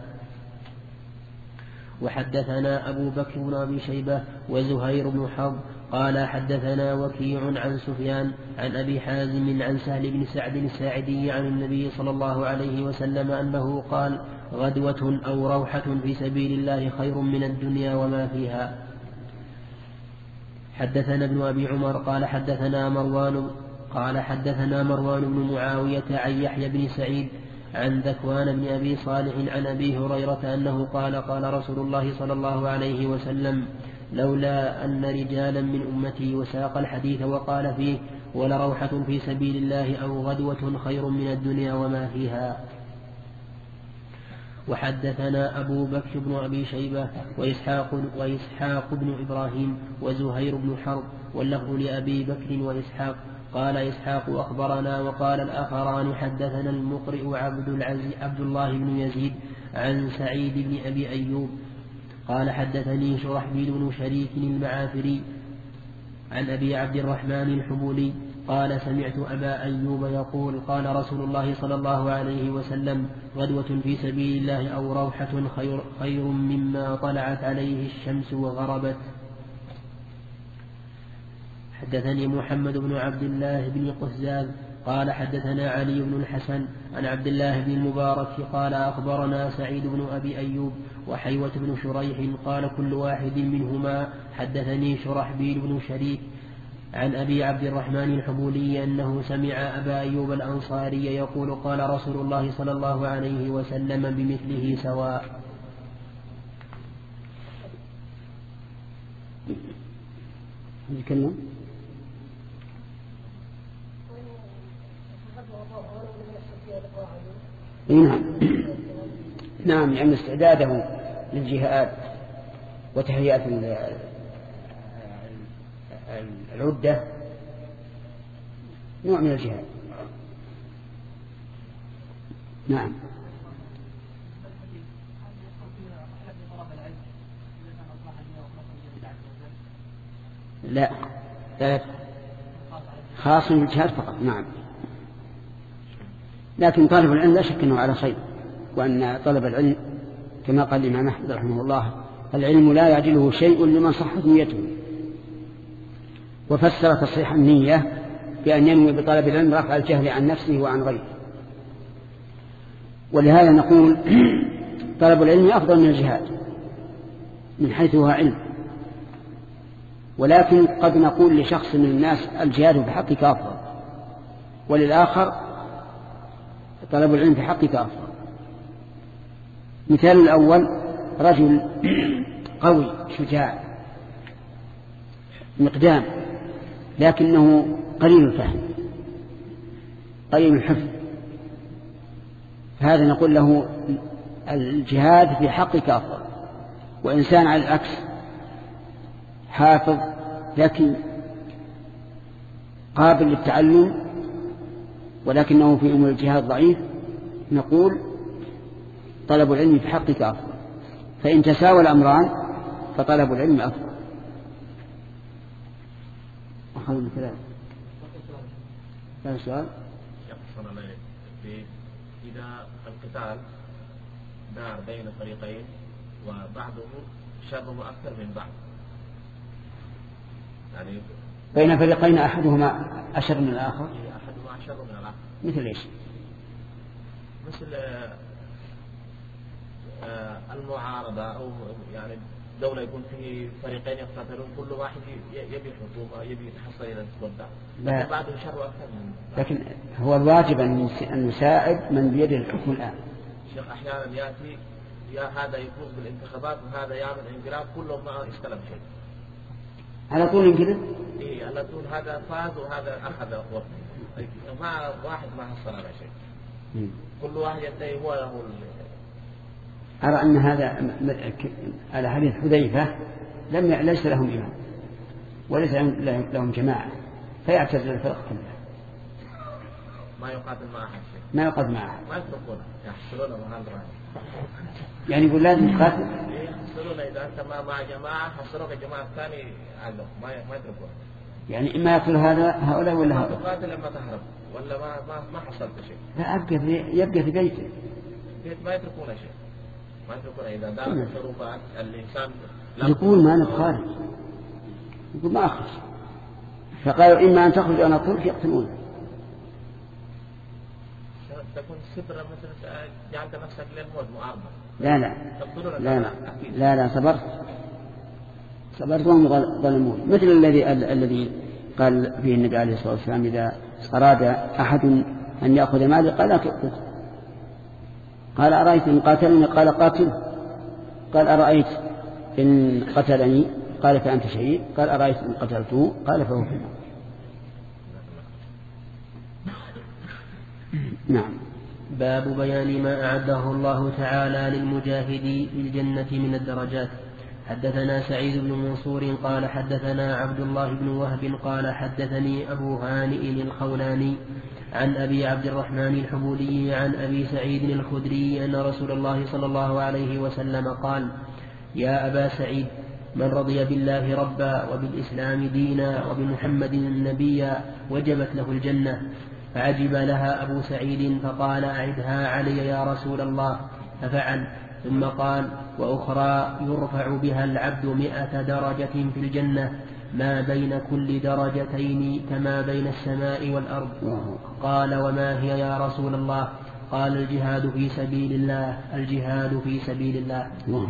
وحدثنا أبو بكر بن أبي شيبة وزهير بن حرب قال حدثنا وكيع عن سفيان عن أبي حازم عن سهل بن سعد الساعدي عن النبي صلى الله عليه وسلم أنه قال غدوة أو روحة في سبيل الله خير من الدنيا وما فيها. حدثنا ابن أبي عمر قال حدثنا مروان قال حدثنا مروان بن معاوية عن يحيى بن سعيد عن ذكوان بن أبي صالح عن أبي هريرة أنه قال قال رسول الله صلى الله عليه وسلم لولا أن رجالا من أمتي وساق الحديث وقال فيه ولروحة في سبيل الله أو غدوة خير من الدنيا وما فيها. وحدثنا أبو بكر بن أبي شيبة وإسحاق, وإسحاق بن إبراهيم وزهير بن حرب واللفظ لأبي بكر وإسحاق قال إسحاق أخبرنا وقال الآخران حدثنا المقرئ عبد, العزيز عبد الله بن يزيد عن سعيد بن أبي أيوب قال حدثني شرحبيل بن شريك المعافري عن أبي عبد الرحمن الحبولي قال سمعت أبا أيوب يقول قال رسول الله صلى الله عليه وسلم غدوة في سبيل الله أو روحة خير, خير مما طلعت عليه الشمس وغربت. حدثني محمد بن عبد الله بن قزاز قال حدثنا علي بن الحسن عن عبد الله بن المبارك قال أخبرنا سعيد بن أبي أيوب وحيوة بن شريح قال كل واحد منهما حدثني شرحبيل بن شريك عن أبي عبد الرحمن الحبولي أنه سمع أبا أيوب الأنصاري يقول قال رسول الله صلى الله عليه وسلم بمثله سواء. نتكلم نعم نعم يعني استعداده للجهاد وتهيئة العدة نوع من الجهاد. نعم. لا لا خاص بالجهاد فقط. نعم. لكن طالب العلم لا شك أنه على خير وأن طلب العلم كما قال الإمام أحمد رحمه الله العلم لا يعجله شيء لمن صحت نيته. وفسر تصحيح النية بأن ينوي بطلب العلم رفع الجهل عن نفسه وعن غيره. ولهذا نقول طلب العلم أفضل من الجهاد من حيث هو علم، ولكن قد نقول لشخص من الناس الجهاد بحقك أفضل، وللآخر طلب العلم بحقك أفضل. مثال الأول رجل قوي شجاع مقدام لكنه قليل الفهم قليل الحفظ، هذا نقول له الجهاد في حقك أفضل. وإنسان على العكس حافظ ذكي قابل للتعلم ولكنه في أمور الجهاد ضعيف، نقول طلب العلم في حقك أفضل. فإن تساوى الأمران فطلب العلم أفضل. أخذ الكلام هذا السؤال إذا القتال دار بين فريقين وبعضه شره أكثر من بعض، يعني بين فريقين أحدهما أشر من الآخر، أحدهما أشر من الآخر مثل إيش؟ مثل المعارضة أو يعني دولة يكون فيه فريقين يقتتلون كل واحد يبي حكومة يبي يتحصل إلى السلطة، لكن بعده شر أكثر من بعض. لكن هو الواجب أن نساعد من بيده الحكم الآن. شيخ أحيانا يأتي يا هذا يفوز بالانتخابات وهذا يعمل انقلاب كلهم ما استلم شيء على طول انقلب؟ إيه على طول هذا فاز وهذا أخذ وقت ما واحد ما حصل على شيء. كل واحد يدعي هو له. أرى أن هذا على حديث حذيفة لم ليس لهم إمام وليس لهم جماعة فيعتزل الفرق كلها، ما يقاتل مع أحد شيء، ما يقاتل مع أحد، ما يتركونه يحصلونه مهان رأي. يعني يقول لازم تقاتل. يحصلون إذا أنت ما مع جماعة حصلوك الجماعة الثانية عندهم ما ما يتركونه. يعني إما يقتل هذا هؤلاء ولا هؤلاء. تقاتل لما تهرب ولا ما ما ما حصلت شيء. لا أبقى في يبقى في بيته. بيت ما يتركونه شيء. ما يتركونه إذا دار الحروبات الإنسان. يقول ما نتخارج. يقول ما أخرج. فقالوا إما أن تخرج أو نترك يقتلون. تكون سبرة مثل جعلت نفسك للموت معارضة. لا لا لا لا لا لا صبرت صبرت وهم ظلمون، مثل الذي الذي قال فيه النبي عليه الصلاة والسلام إذا أراد أحد أن يأخذ مالي قال لا تقتل، قال أرأيت إن قاتلني قال قاتل، قال أرأيت إن قتلني قال فأنت شهيد، قال أرأيت إن قتلته قال فهو في النار. نعم. باب بيان ما أعده الله تعالى للمجاهدين للجنة من الدرجات. حدثنا سعيد بن منصور قال حدثنا عبد الله بن وهب قال حدثني أبو هانئ الخولاني عن أبي عبد الرحمن الحبولي عن أبي سعيد الخدري أن رسول الله صلى الله عليه وسلم قال: يا أبا سعيد، من رضي بالله ربا وبالإسلام دينا وبمحمد نبيا وجبت له الجنة. فعجب لها أبو سعيد فقال: أعدها علي يا رسول الله. ففعل، ثم قال: وأخرى يرفع بها العبد مئة درجة في الجنة ما بين كل درجتين كما بين السماء والأرض. قال: وما هي يا رسول الله؟ قال: الجهاد في سبيل الله، الجهاد في سبيل الله.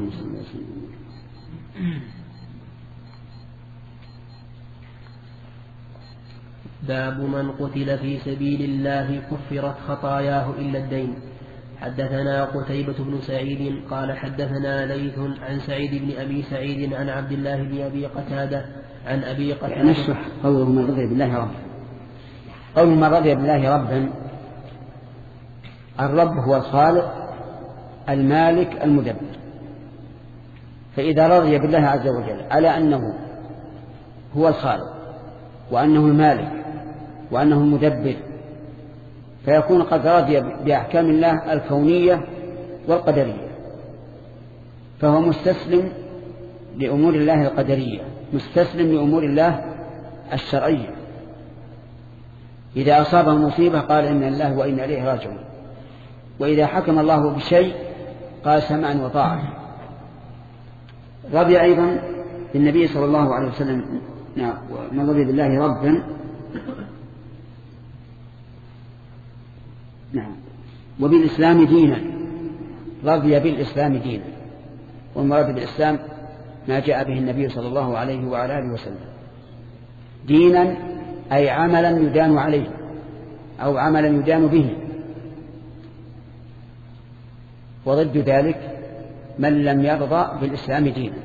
باب من قتل في سبيل الله كفرت خطاياه إلا الدين. حدثنا قتيبة بن سعيد قال حدثنا ليث عن سعيد بن أبي سعيد عن عبد الله بن أبي قتادة عن أبي قتادة. نشرح قوله من رضي بالله ربا. قول من رضي بالله ربا، الرب هو الخالق المالك المدبر، فإذا رضي بالله عز وجل على أنه هو الخالق وأنه المالك وأنه المدبر، فيكون قد رضي بأحكام الله الكونية والقدرية، فهو مستسلم لأمور الله القدرية، مستسلم لأمور الله الشرعية. إذا أصابه مصيبة قال إن الله وإنا إليه راجعون، وإذا حكم الله بشيء قال سمعا وطاعة. رضي أيضا بالنبي صلى الله عليه وسلم، نعم، من رضي بالله ربا، نعم، وبالإسلام دينا، رضي بالإسلام دينا، والمراد بالإسلام ما جاء به النبي صلى الله عليه وعلى آله وسلم. دينا أي عملا يدان عليه أو عملا يدان به، وضد ذلك من لم يرضى بالإسلام دينا،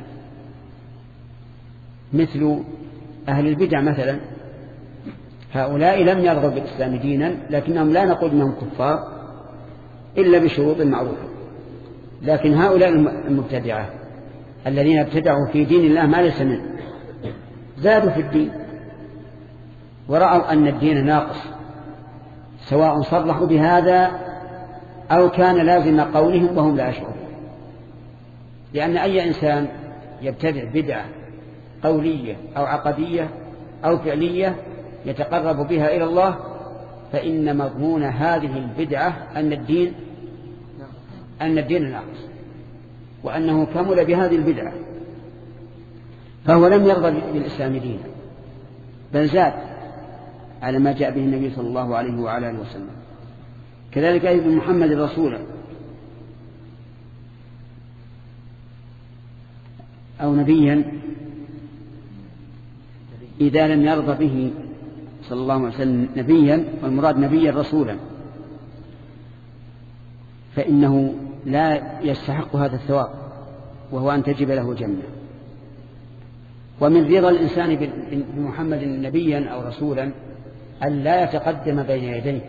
مثل أهل البدع مثلا، هؤلاء لم يرضوا بالإسلام دينا، لكنهم لا نقول أنهم كفار إلا بشروط معروفة. لكن هؤلاء المبتدعة الذين ابتدعوا في دين الله ما ليس منه، زادوا في الدين ورأوا أن الدين ناقص، سواء صرحوا بهذا أو كان لازم قولهم وهم لا يشعرون. لأن أي إنسان يبتدع بدعة قولية أو عقدية أو فعلية يتقرب بها إلى الله، فإن مضمون هذه البدعة أن الدين أن الدين ناقص، وأنه كمل بهذه البدعة، فهو لم يرضى بالإسلام دينا، بل زاد على ما جاء به النبي صلى الله عليه وعلى آله وسلم. كذلك أيضا محمد رسولا أو نبيا إذا لم يرضى به صلى الله عليه وسلم نبيا، والمراد نبيا رسولا، فإنه لا يستحق هذا الثواب، وهو أن تجب له جنة. ومن رضا الإنسان بمحمد نبيا أو رسولا أن لا يتقدم بين يديه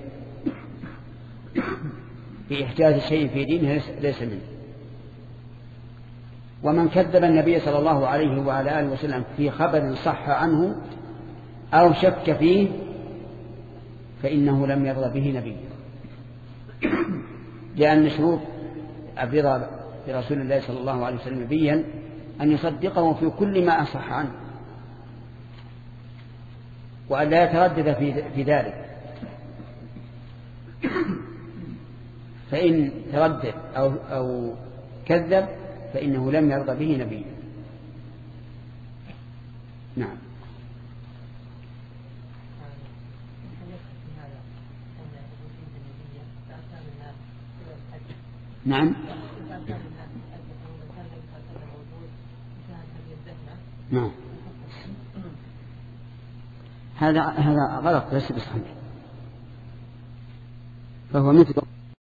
في إحداث شيء في دينه ليس منه. ومن كذب النبي صلى الله عليه وعلى آله وسلم في خبر صح عنه أو شك فيه فإنه لم يرضى به نبيا، لأن شروط الرضا برسول الله صلى الله عليه وسلم نبيا أن يصدقه في كل ما أصح عنه، وأن لا يتردد في ذلك. فإن تردد أو, أو كذب فإنه لم يرضى به نبيا. نعم. نعم. نعم. هذا هذا غلط ليس بصحيح، فهو مثل